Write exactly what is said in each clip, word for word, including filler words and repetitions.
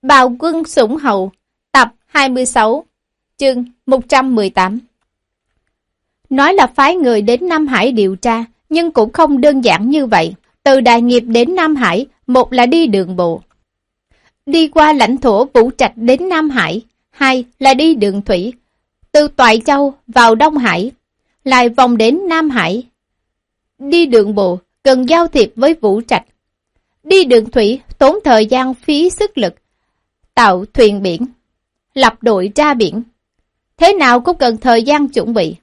Bào Quân Sủng Hầu, tập hai mươi sáu, chương một trăm mười tám. Nói là phái người đến Nam Hải điều tra, nhưng cũng không đơn giản như vậy. Từ Đại Nghiệp đến Nam Hải, một là đi đường bộ, đi qua lãnh thổ Vũ Trạch đến Nam Hải, hai là đi đường thủy, từ Toại Châu vào Đông Hải, lại vòng đến Nam Hải. Đi đường bộ cần giao thiệp với Vũ Trạch, đi đường thủy tốn thời gian phí sức lực, tạo thuyền biển, lập đội ra biển, thế nào cũng cần thời gian chuẩn bị.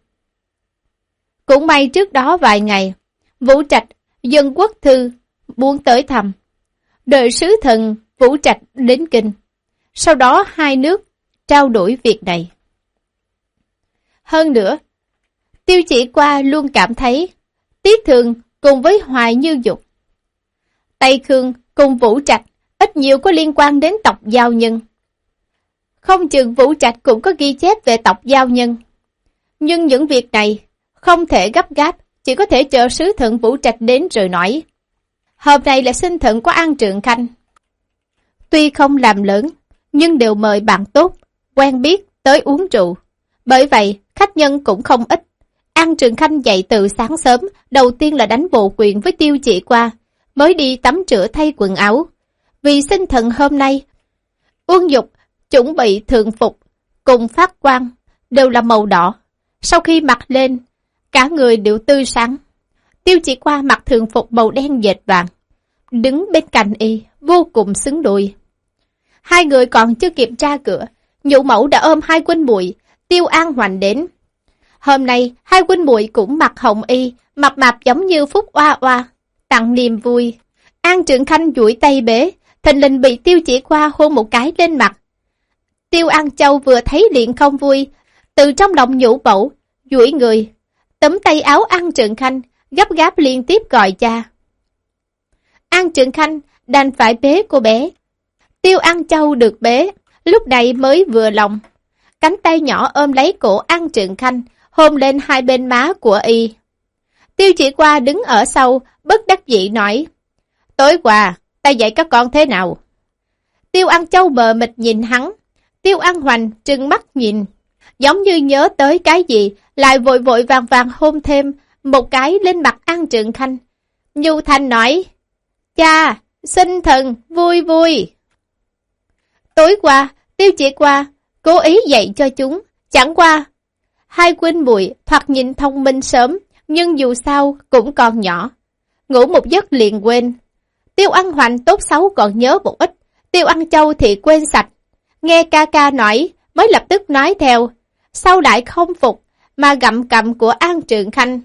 Cũng may trước đó vài ngày, Vũ Trạch Dân Quốc Thư muốn tới thăm, đợi sứ thần Vũ Trạch đến kinh, sau đó hai nước trao đổi việc này. Hơn nữa, Tiêu Chỉ Qua luôn cảm thấy Tiết Thường cùng với Hoài Như Dục, Tây Khương cùng Vũ Trạch ít nhiều có liên quan đến tộc Giao Nhân. Không chừng Vũ Trạch cũng có ghi chép về tộc Giao Nhân. Nhưng những việc này không thể gấp gáp, chỉ có thể chờ sứ thần Vũ Trạch đến rồi nói. Hôm nay là sinh thần của An Trượng Khanh. Tuy không làm lớn, nhưng đều mời bạn tốt, quen biết tới uống rượu. Bởi vậy, khách nhân cũng không ít. An Trượng Khanh dậy từ sáng sớm, đầu tiên là đánh bộ quyền với Tiêu Chỉ Qua, mới đi tắm rửa thay quần áo. Vì sinh thần hôm nay, Uông Dục chuẩn bị thường phục cùng phát quang đều là màu đỏ. Sau khi mặc lên, cả người đều tươi sáng. Tiêu Chỉ Qua mặc thường phục màu đen dệt vàng, đứng bên cạnh y vô cùng xứng đôi. Hai người còn chưa kịp ra cửa, Nhũ Mẫu đã ôm hai huynh muội Tiêu An Hoành đến. Hôm nay hai huynh muội cũng mặc hồng y, mập mạp giống như Phúc Oa Oa, tặng niềm vui. An Trượng Khanh duỗi tay bế, thình lình bị Tiêu Chỉ Qua hôn một cái lên mặt. Tiêu An Châu vừa thấy liền không vui, từ trong lòng Nhũ Mẫu duỗi người tấm tay áo An Trượng Khanh, gấp gáp liên tiếp gọi cha. An Trượng Khanh đành phải bế cô bé. Tiêu An Châu được bế, lúc này mới vừa lòng. Cánh tay nhỏ ôm lấy cổ An Trượng Khanh, hôn lên hai bên má của y. Tiêu Chỉ Qua đứng ở sau, bất đắc dĩ nói. Tối qua, ta dạy các con thế nào? Tiêu An Châu mờ mịt nhìn hắn. Tiêu An Hoành trừng mắt nhìn, giống như nhớ tới cái gì, lại vội vội vàng vàng hôn thêm một cái lên mặt An Trượng Khanh. Nhu Thanh nói, cha, sinh thần, vui vui. Tối qua, Tiêu Chỉ Qua cố ý dạy cho chúng, chẳng qua. Hai huynh muội thoạt nhìn thông minh sớm, nhưng dù sao cũng còn nhỏ. Ngủ một giấc liền quên. Tiêu An Hoành tốt xấu còn nhớ một ít, Tiêu An Châu thì quên sạch. Nghe ca ca nói, mới lập tức nói theo, sau lại không phục, mà gặm cằm của An Trượng Khanh.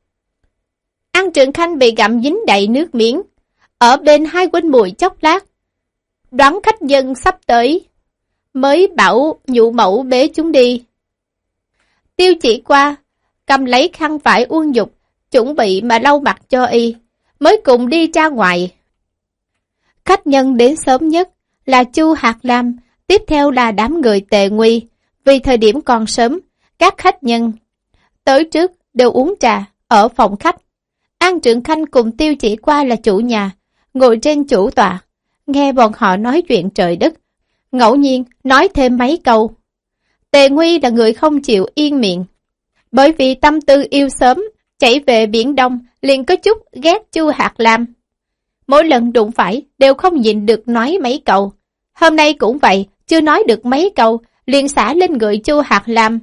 An Trượng Khanh bị gặm dính đầy nước miếng, ở bên hai huynh muội chốc lát. Đoán khách dân sắp tới, mới bảo Nhũ Mẫu bế chúng đi. Tiêu Chỉ Qua cầm lấy khăn vải Uông Dục, chuẩn bị mà lau mặt cho y, mới cùng đi ra ngoài. Khách nhân đến sớm nhất là Chu Hạt Lam, tiếp theo là đám người Tề Nguy. Vì thời điểm còn sớm, các khách nhân tới trước đều uống trà ở phòng khách. An Trượng Khanh cùng Tiêu Chỉ Qua là chủ nhà, ngồi trên chủ tọa, nghe bọn họ nói chuyện trời đất, ngẫu nhiên nói thêm mấy câu. Tề Nguy là người không chịu yên miệng, bởi vì tâm tư yêu sớm, chảy về Biển Đông, liền có chút ghét Chu Hạt Lam. Mỗi lần đụng phải đều không nhịn được nói mấy câu. Hôm nay cũng vậy, chưa nói được mấy câu, liền xả lên người Chu Hạt Lam.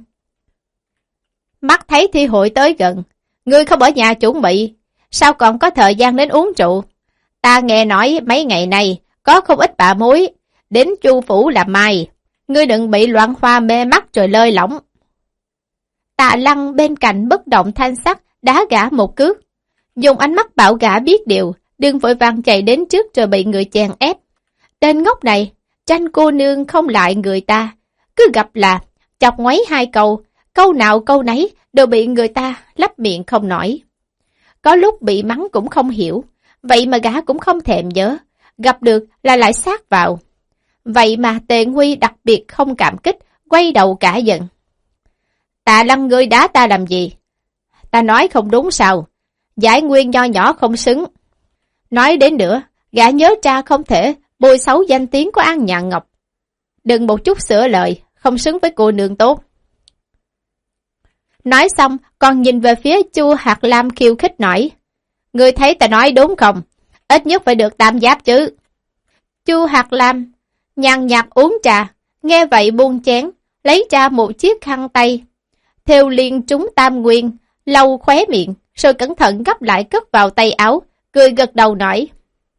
Mắt thấy thi hội tới gần, ngươi không ở nhà chuẩn bị, sao còn có thời gian đến uống rượu? Ta nghe nói mấy ngày này có không ít bà mối đến Chu phủ làm mai, ngươi đừng bị loạn hoa mê mắt rồi lơi lỏng. Tạ Lăng bên cạnh bất động thanh sắc đá gã một cước, dùng ánh mắt bảo gã biết điều, đừng vội vàng chạy đến trước rồi bị người chèn ép. Tên ngốc này, tranh cô nương không lại người ta, cứ gặp là chọc ngoáy hai câu, câu nào câu nấy đều bị người ta lấp miệng không nổi. Có lúc bị mắng cũng không hiểu, vậy mà gã cũng không thèm nhớ, gặp được là lại sát vào. Vậy mà Tề Nguy đặc biệt không cảm kích, quay đầu cả giận. Tạ Lăng ngươi đá ta làm gì? Ta nói không đúng sao? Giải nguyên nho nhỏ không xứng. Nói đến nữa, gã nhớ ra không thể bôi xấu danh tiếng của An Nhạn Ngọc, đừng một chút sửa lời, không xứng với cô nương tốt. Nói xong, còn nhìn về phía Chu Hạt Lam khiêu khích nói, ngươi thấy ta nói đúng không? Ít nhất phải được tam giáp chứ. Chu Hạt Lam nhàn nhạt uống trà, nghe vậy buông chén, lấy ra một chiếc khăn tay, thêu liên trúng tam nguyên, lau khóe miệng, rồi cẩn thận gấp lại cất vào tay áo, cười gật đầu nói,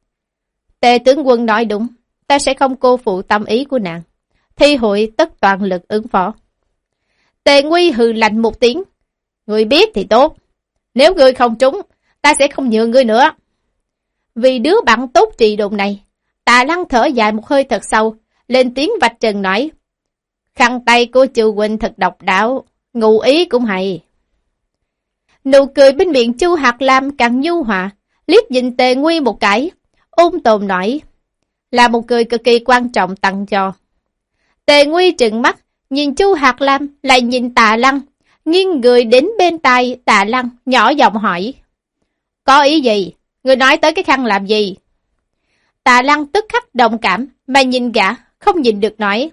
Tề tướng quân nói đúng, ta sẽ không cô phụ tâm ý của nàng, thi hội tất toàn lực ứng phó. Tề Nguy hừ lạnh một tiếng, ngươi biết thì tốt, nếu ngươi không trúng, ta sẽ không nhường ngươi nữa. Vì đứa bạn tốt trị đồn này, Tạ Lăng thở dài một hơi thật sâu, lên tiếng vạch trần nói, khăn tay của Chu huynh thật độc đáo, ngụ ý cũng hay. Nụ cười bên miệng Chu Hạt Lam càng nhu hòa, liếc nhìn Tề Nguy một cái, ôn tồn nói, là một cười cực kỳ quan trọng tặng cho. Tề Nguy trừng mắt, nhìn Chu Hạt Lam, lại nhìn Tạ Lăng, nghiêng người đến bên tai Tạ Lăng, nhỏ giọng hỏi, có ý gì? Người nói tới cái khăn làm gì? Tạ Lăng tức khắc đồng cảm, mà nhìn gã, không nhìn được nói,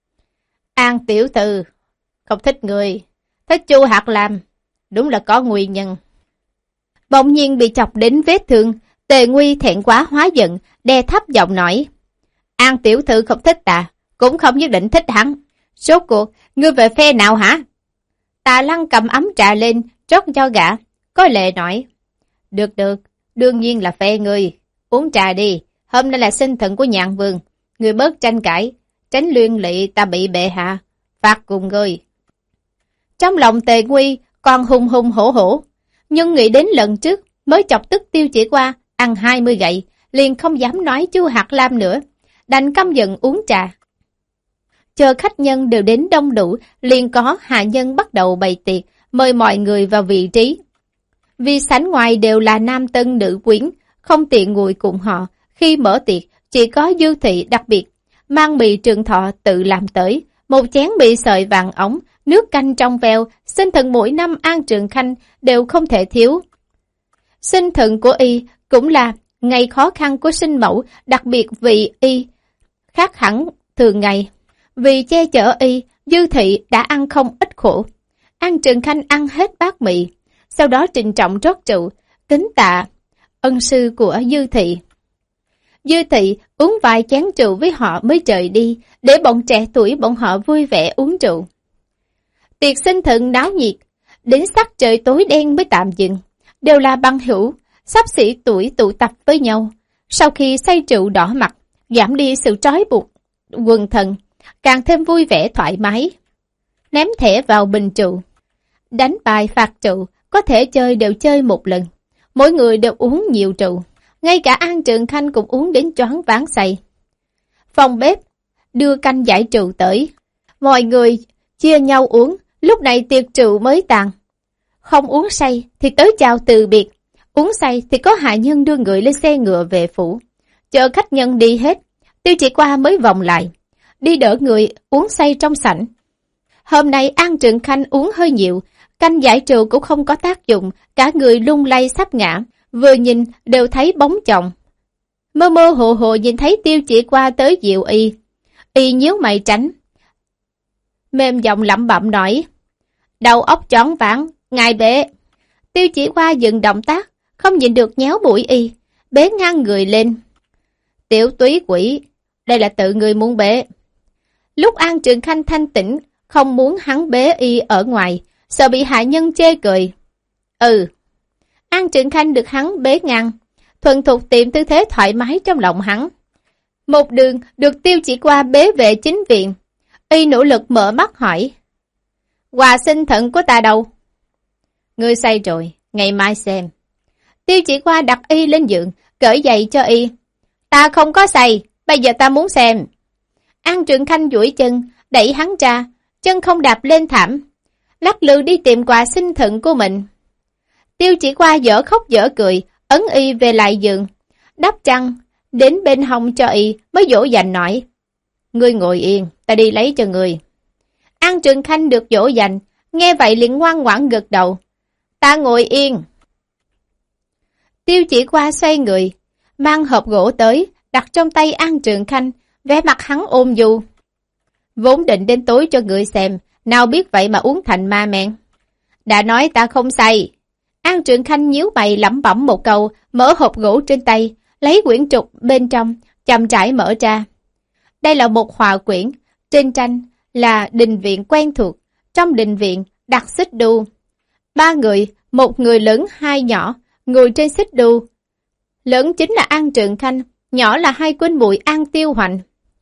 An tiểu thư, không thích người, thích Chu Hạt Lam, đúng là có nguyên nhân. Bỗng nhiên bị chọc đến vết thương, Tề Nguy thẹn quá hóa giận, đe thấp giọng nói, An tiểu thư không thích ta, cũng không nhất định thích hắn. Rốt cuộc, ngươi về phe nào hả? Tạ Lăng cầm ấm trà lên, rót cho gã, có lệ nói, được được, đương nhiên là phe ngươi, uống trà đi, hôm nay là sinh thần của Nhạn Vương, ngươi bớt tranh cãi, tránh liên lụy ta bị bệ hạ, phạt cùng ngươi. Trong lòng Tề Nguy còn hùng hùng hổ hổ, nhưng nghĩ đến lần trước mới chọc tức Tiêu Chỉ Qua ăn hai mươi gậy, liền không dám nói Chu Hạt Lam nữa, đành căm giận uống trà. Chờ khách nhân đều đến đông đủ, liền có hạ nhân bắt đầu bày tiệc, mời mọi người vào vị trí. Vì sảnh ngoài đều là nam tân nữ quyến, không tiện ngồi cùng họ, khi mở tiệc, chỉ có Dư Thị đặc biệt, mang mì Trường Thọ tự làm tới, một chén mì sợi vàng ống, nước canh trong veo, sinh thần mỗi năm An Trường Khanh đều không thể thiếu. Sinh thần của y cũng là ngày khó khăn của sinh mẫu, đặc biệt vì y khác hẳn thường ngày. Vì che chở y, Dư Thị đã ăn không ít khổ. An Trường Khanh ăn hết bát mì, sau đó trịnh trọng rót rượu, kính tạ ân sư của Dư Thị. Dư Thị uống vài chén rượu với họ mới rời đi, để bọn trẻ tuổi bọn họ vui vẻ uống rượu. Tiệc sinh thần náo nhiệt, đến sắc trời tối đen mới tạm dừng, đều là băng hữu, xấp xỉ tuổi tụ tập với nhau. Sau khi say rượu đỏ mặt, giảm đi sự trói buộc, quần thần, càng thêm vui vẻ thoải mái. Ném thẻ vào bình rượu, đánh bài phạt rượu, có thể chơi đều chơi một lần. Mỗi người đều uống nhiều rượu, ngay cả An Trường Khanh cũng uống đến choáng váng say. Phòng bếp đưa canh giải rượu tới, mọi người chia nhau uống, lúc này tiệc rượu mới tàn. Không uống say thì tới chào từ biệt, uống say thì có hạ nhân đưa người lên xe ngựa về phủ. Chờ khách nhân đi hết, Tiêu Chỉ Qua mới vòng lại, đi đỡ người uống say trong sảnh. Hôm nay An Trường Khanh uống hơi nhiều, canh giải rượu cũng không có tác dụng, cả người lung lay sắp ngã, vừa nhìn đều thấy bóng chồng. Mơ mơ hồ hồ nhìn thấy Tiêu Chỉ Qua tới dịu y, y nhíu mày tránh. Mềm giọng lẩm bẩm nói, đầu óc choáng váng, ngài bệ. Tiêu Chỉ Qua dừng động tác, không nhìn được nhéo bụi y, bế ngang người lên. Tiểu túy quỷ, đây là tự người muốn bế. Lúc An Trường Khanh thanh tĩnh, không muốn hắn bế y ở ngoài, sợ bị hạ nhân chê cười. Ừ. An Trường Khanh được hắn bế ngang, thuần thục tìm tư thế thoải mái trong lòng hắn. Một đường được Tiêu Chỉ Qua bế về chính viện, y nỗ lực mở mắt hỏi, quà sinh thận của ta đâu? Ngươi say rồi, ngày mai xem. Tiêu Chỉ Qua đặt y lên giường, cởi giày cho y. Ta không có say, bây giờ ta muốn xem. An Trường Khanh duỗi chân, đẩy hắn ra, chân không đạp lên thảm, lắc lư đi tìm quà sinh thận của mình. Tiêu Chỉ Qua dở khóc dở cười, ấn y về lại giường, đắp chăn, đến bên hông cho y, mới dỗ dành nói, ngươi ngồi yên, ta đi lấy cho ngươi. An Trường Khanh được dỗ dành, nghe vậy liền ngoan ngoãn gật đầu, ta ngồi yên. Tiêu Chỉ Qua xoay người, mang hộp gỗ tới, đặt trong tay An Trường Khanh, vẻ mặt hắn ôn nhu. Vốn định đến tối cho người xem, nào biết vậy mà uống thành ma men. Đã nói ta không say. An Trường Khanh nhíu mày lẩm bẩm một câu, mở hộp gỗ trên tay, lấy quyển trục bên trong, chậm rãi mở ra. Đây là một họa quyển, trên tranh là đình viện quen thuộc, trong đình viện đặt xích đu. Ba người, một người lớn hai nhỏ, ngồi trên xích đu. Lớn chính là An Trường Khanh, nhỏ là hai huynh muội An Tiêu Hoành.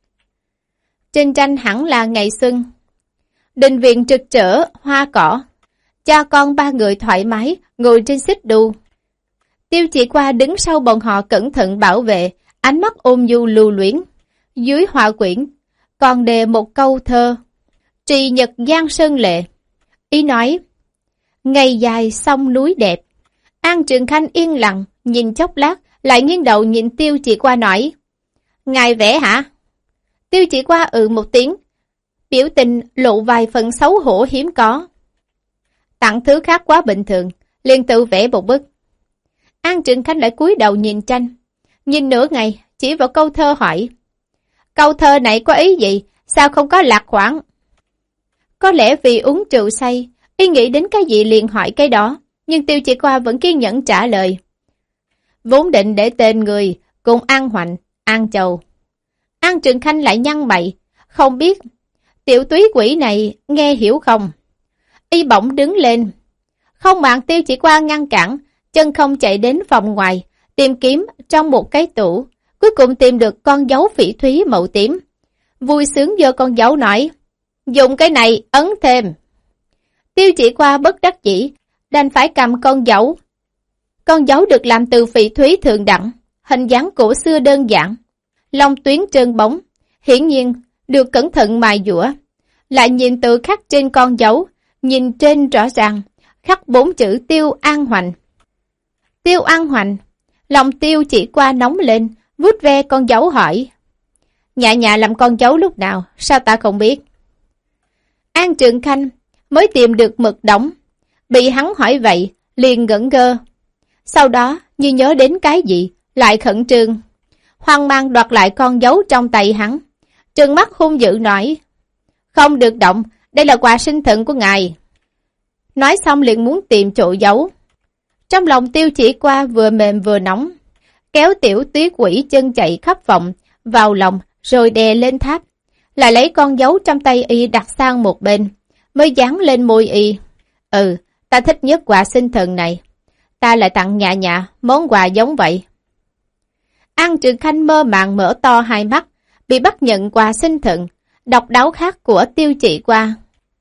Trên tranh hẳn là ngày xuân. Đình viện trực trở, hoa cỏ. Cha con ba người thoải mái, ngồi trên xích đu. Tiêu Chỉ Qua đứng sau bọn họ cẩn thận bảo vệ, ánh mắt ôn nhu lưu luyến. Dưới họa quyển, còn đề một câu thơ. Trì nhật giang sơn lệ. Ý nói, ngày dài sông núi đẹp. An Trường Khanh yên lặng, nhìn chốc lát, lại nghiêng đầu nhìn Tiêu Chỉ Qua nói. Ngài vẽ hả? Tiêu Chỉ Qua ừ một tiếng, biểu tình lộ vài phần xấu hổ hiếm có. Tặng thứ khác quá bình thường, liền tự vẽ một bức. An Trường Khanh lại cúi đầu nhìn tranh, nhìn nửa ngày, chỉ vào câu thơ hỏi. Câu thơ này có ý gì, sao không có lạc khoản? Có lẽ vì uống rượu say, y nghĩ đến cái gì liền hỏi cái đó, nhưng Tiêu Chỉ Qua vẫn kiên nhẫn trả lời. Vốn định để tên người cùng An Hoành, An Châu. An Trường Khanh lại nhăn mày, không biết tiểu túy quỷ này nghe hiểu không? Y bỗng đứng lên, không màng Tiêu Chỉ Qua ngăn cản, chân không chạy đến phòng ngoài, tìm kiếm trong một cái tủ, cuối cùng tìm được con dấu phỉ thúy màu tím. Vui sướng giơ con dấu nói, dùng cái này ấn thêm. Tiêu Chỉ Qua bất đắc dĩ, đành phải cầm con dấu. Con dấu được làm từ phỉ thúy thượng đẳng, hình dáng cổ xưa đơn giản, lông tuyến trơn bóng, hiển nhiên được cẩn thận mài dũa. Lại nhìn tự khắc trên con dấu, nhìn trên rõ ràng, khắc bốn chữ Tiêu An Hoành. Tiêu An Hoành, lòng Tiêu Chỉ Qua nóng lên, vuốt ve con dấu hỏi. Nhạ nhạ làm con dấu lúc nào, sao ta không biết? An Trường Khanh mới tìm được mực đóng, bị hắn hỏi vậy, liền ngẩn ngơ. Sau đó, như nhớ đến cái gì, lại khẩn trương, hoang mang đoạt lại con dấu trong tay hắn. Trừng mắt hung dữ nói, không được động, đây là quà sinh thận của ngài. Nói xong liền muốn tìm chỗ giấu. Trong lòng Tiêu Chỉ Qua vừa mềm vừa nóng, kéo tiểu túy quỷ chân chạy khắp phòng, vào lòng rồi đè lên tháp, lại lấy con dấu trong tay y đặt sang một bên, mới dán lên môi y. Ừ, ta thích nhất quà sinh thần này, ta lại tặng Nhạ Nhạ món quà giống vậy. An Trường Khanh mơ màng mở to hai mắt, bị bắt nhận quà sinh thần, độc đáo khác của Tiêu Chỉ Qua.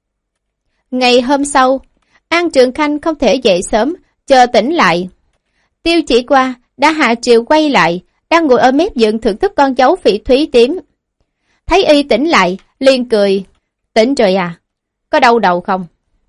Ngày hôm sau, An Trường Khanh không thể dậy sớm, chờ tỉnh lại. Tiêu Chỉ Qua đã hạ triều quay lại, đang ngồi ở mép giường thưởng thức con dấu phỉ thúy tím. Thấy y tỉnh lại, liền cười. Tỉnh rồi à? Có đau đầu không?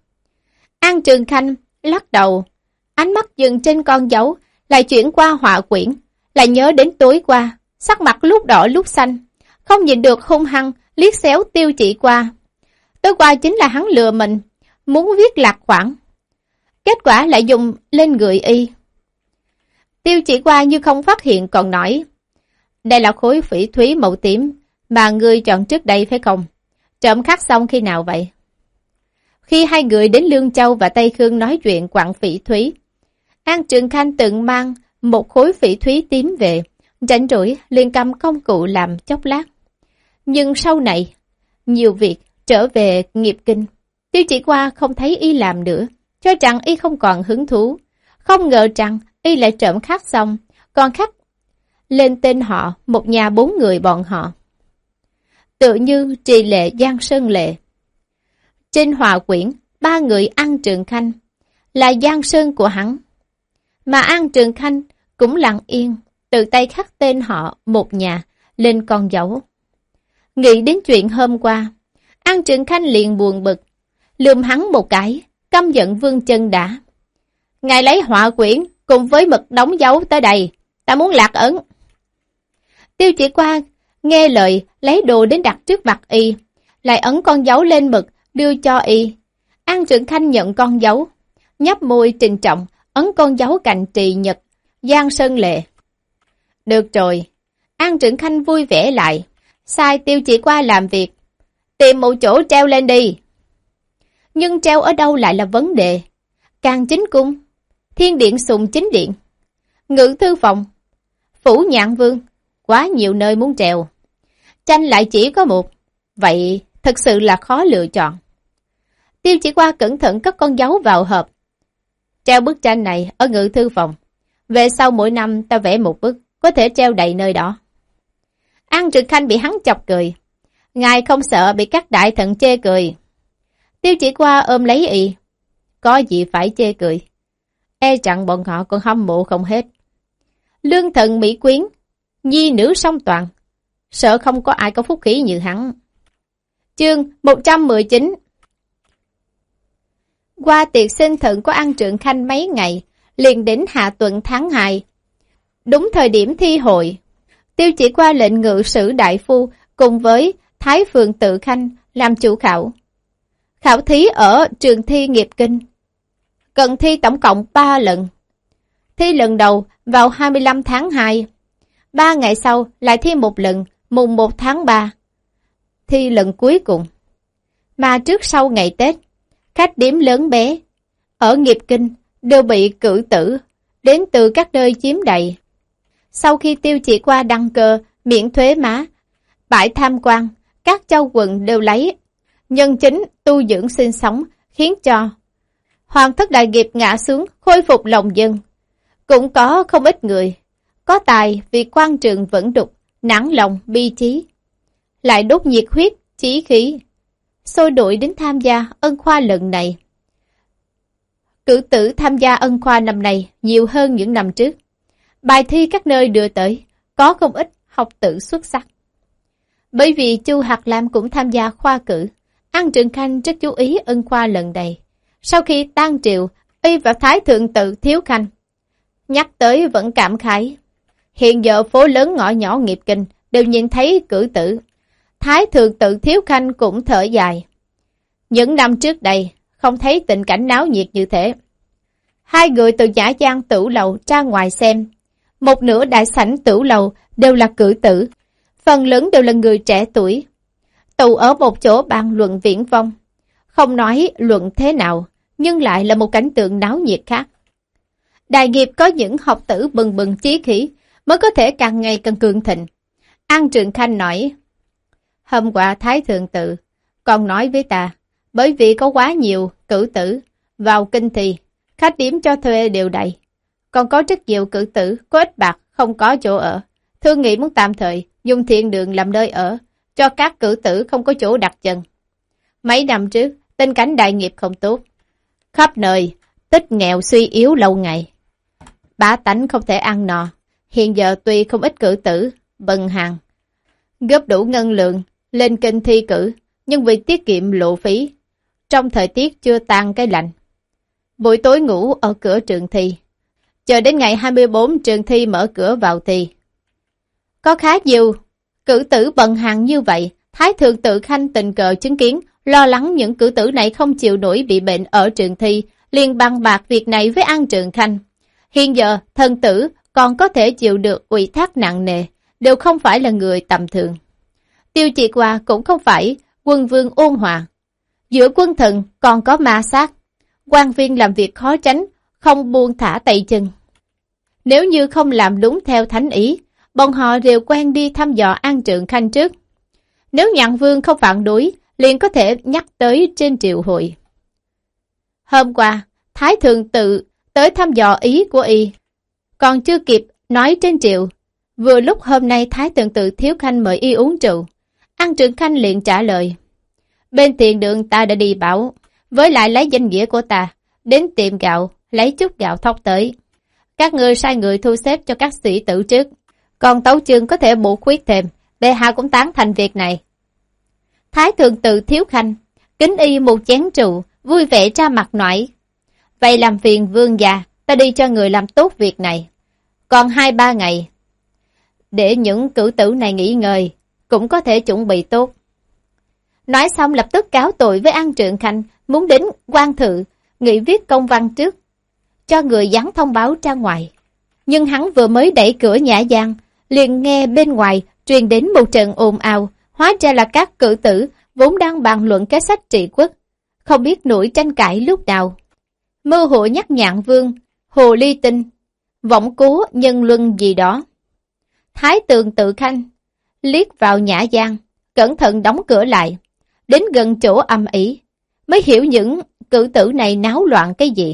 An Trường Khanh lắc đầu, ánh mắt dừng trên con dấu, lại chuyển qua họa quyển, lại nhớ đến tối qua, sắc mặt lúc đỏ lúc xanh, không nhìn được hung hăng, liếc xéo Tiêu Chỉ Qua. Tối qua chính là hắn lừa mình, muốn viết lạc khoản, kết quả lại dùng lên người y. Tiêu Chỉ Qua như không phát hiện còn nói, đây là khối phỉ thúy màu tím mà ngươi chọn trước đây phải không? Trộm khắc xong khi nào vậy? Khi hai người đến Lương Châu và Tây Khương nói chuyện quặng phỉ thúy, An Trường Khanh từng mang một khối phỉ thúy tím về, rảnh rỗi liền cầm công cụ làm chốc lát. Nhưng sau này, nhiều việc trở về nghiệp kinh, Tiêu Chỉ Qua không thấy y làm nữa, cho rằng y không còn hứng thú. Không ngờ rằng y lại trộm khắc xong, còn khắc lên tên họ một nhà bốn người bọn họ. Tự như trì lệ Giang Sơn Lệ. Trên họa quyển, ba người An Trường Khanh là Giang Sơn của hắn, mà An Trường Khanh cũng lặng yên, tự tay khắc tên họ một nhà lên con dấu. Nghĩ đến chuyện hôm qua, An Trường Khanh liền buồn bực, lườm hắn một cái, căm giận vương chân đã. Ngài lấy họa quyển cùng với mực đóng dấu tới đây, ta muốn lạc ấn. Tiêu Chỉ Qua nghe lời lấy đồ đến đặt trước mặt y, lại ấn con dấu lên mực đưa cho y. An Trường Khanh nhận con dấu, nhấp môi trình trọng ấn con dấu cạnh trì nhật Giang Sơn Lệ. Được rồi, An Trường Khanh vui vẻ lại, sai Tiêu Chỉ Qua làm việc. tìm một chỗ treo lên đi. Nhưng treo ở đâu lại là vấn đề. Càng chính cung, thiên điện sùng chính điện, ngự thư phòng, phủ nhạn vương, quá nhiều nơi muốn treo. Tranh lại chỉ có một, vậy thật sự là khó lựa chọn. Tiêu Chỉ Qua cẩn thận cất con dấu vào hộp. Treo bức tranh này ở ngự thư phòng. Về sau mỗi năm ta vẽ một bức, có thể treo đầy nơi đó. An Trực Khanh bị hắn chọc cười. Ngài không sợ bị các đại thần chê cười. Tiêu Chỉ Qua ôm lấy y. Có gì phải chê cười. E rằng bọn họ còn hâm mộ không hết. Lương thần mỹ quyến, nhi nữ song toàn. Sợ không có ai có phúc khí như hắn. Chương một trăm mười chín. Qua tiệc sinh thận của An Trượng Khanh mấy ngày, liền đến hạ tuần tháng hai. Đúng thời điểm thi hội, Tiêu Chỉ Qua lệnh ngự sử đại phu cùng với Thái Phường Tự Khanh làm chủ khảo. Khảo thí ở trường thi nghiệp kinh. Cần thi tổng cộng ba lần. Thi lần đầu vào hai mươi lăm tháng hai. ba ngày sau lại thi một lần, mùng một tháng ba. Thi lần cuối cùng. Mà trước sau ngày Tết, khách điếm lớn bé ở nghiệp kinh đều bị cử tử đến từ các nơi chiếm đầy. Sau khi Tiêu Chỉ Qua đăng cơ miễn thuế má, bãi tham quan, các châu quận đều lấy nhân chính tu dưỡng sinh sống, khiến cho hoàng thất đại nghiệp ngã xuống, khôi phục lòng dân. Cũng có không ít người có tài vì quan trường vẫn đục, nản lòng bi chí, lại đốt nhiệt huyết chí khí, sôi nổi đến tham gia ân khoa lần này. Cử tử tham gia ân khoa năm nay nhiều hơn những năm trước. Bài thi các nơi đưa tới, có không ít học tử xuất sắc. Bởi vì Chu Hạc Lam cũng tham gia khoa cử, An Trượng Khanh rất chú ý ân khoa lần này. Sau khi tan triều, y và Thái Thượng Tự Thiếu Khanh nhắc tới vẫn cảm khái. Hiện giờ phố lớn ngõ nhỏ nghiệp kinh đều nhìn thấy cử tử. Thái Thượng Tự Thiếu Khanh cũng thở dài. Những năm trước đây, không thấy tình cảnh náo nhiệt như thế. Hai người từ Nhã Giang Tửu Lầu ra ngoài xem. Một nửa đại sảnh Tửu Lầu đều là cử tử. Phần lớn đều là người trẻ tuổi. Tụ ở một chỗ bàn luận viễn vông. Không nói luận thế nào, nhưng lại là một cảnh tượng náo nhiệt khác. Đại nghiệp có những học tử bừng bừng chí khí, mới có thể càng ngày càng cường thịnh. An Trượng Khanh nói, hôm qua Thái Thượng Tự còn nói với ta, bởi vì có quá nhiều cử tử vào kinh thi, khách điếm cho thuê đều đầy. Còn có rất nhiều cử tử có ít bạc, không có chỗ ở. Thương nghị muốn tạm thời dùng thiện đường làm nơi ở, cho các cử tử không có chỗ đặt chân. Mấy năm trước, tình cảnh đại nghiệp không tốt. Khắp nơi, tích nghèo suy yếu lâu ngày. Bá tánh không thể ăn no. Hiện giờ tuy không ít cử tử, bần hàng, góp đủ ngân lượng, lên kinh thi cử, nhưng vì tiết kiệm lộ phí, trong thời tiết chưa tan cái lạnh. Buổi tối ngủ ở cửa trường thi, chờ đến ngày hai mươi bốn trường thi mở cửa vào thi. Có khá nhiều cử tử bần hàng như vậy, Thái Thượng Tự Khanh tình cờ chứng kiến, lo lắng những cử tử này không chịu nổi bị bệnh ở trường thi, liền bàn bạc việc này với An Trượng Khanh. Hiện giờ, thần tử còn có thể chịu được ủy thác nặng nề, đều không phải là người tầm thường. Tiêu Chỉ Qua cũng không phải quân vương ôn hòa. Giữa quân thần còn có ma sát, quan viên làm việc khó tránh, không buông thả tay chân. Nếu như không làm đúng theo thánh ý, bọn họ đều quen đi thăm dò An Trượng Khanh trước. Nếu Nhạn Vương không phản đối, liền có thể nhắc tới trên triệu hội. Hôm qua, Thái Thượng Tự tới thăm dò ý của y, còn chưa kịp nói trên triệu. Vừa lúc hôm nay Thái Thượng Tự Thiếu Khanh mời y uống rượu, An Trượng Khanh liền trả lời. Bên tiền đường ta đã đi bảo, với lại lấy danh nghĩa của ta, đến tiệm gạo, lấy chút gạo thóc tới. Các ngươi sai người thu xếp cho các sĩ tử trước, còn tấu chương có thể bổ khuyết thêm, bệ hạ cũng tán thành việc này. Thái Thượng Tự Thiếu Khanh kính y một chén rượu, vui vẻ ra mặt nói. Vậy làm phiền vương già, ta đi cho người làm tốt việc này. Còn hai ba ngày, để những cử tử này nghỉ ngơi, cũng có thể chuẩn bị tốt. Nói xong lập tức cáo tội với An Trượng Khanh, muốn đến quan thự, nghị viết công văn trước, cho người dán thông báo ra ngoài. Nhưng hắn vừa mới đẩy cửa Nhã Giang, liền nghe bên ngoài truyền đến một trận ồn ào, hóa ra là các cử tử vốn đang bàn luận cái sách trị quốc, không biết nổi tranh cãi lúc nào. Mơ hồ nhắc Nhạn Vương, hồ ly tinh, vọng cố nhân luân gì đó. Thái Tường tự khanh, liếc vào nhã gian, cẩn thận đóng cửa lại, đến gần chỗ âm ỉ, mới hiểu những cử tử này náo loạn cái gì.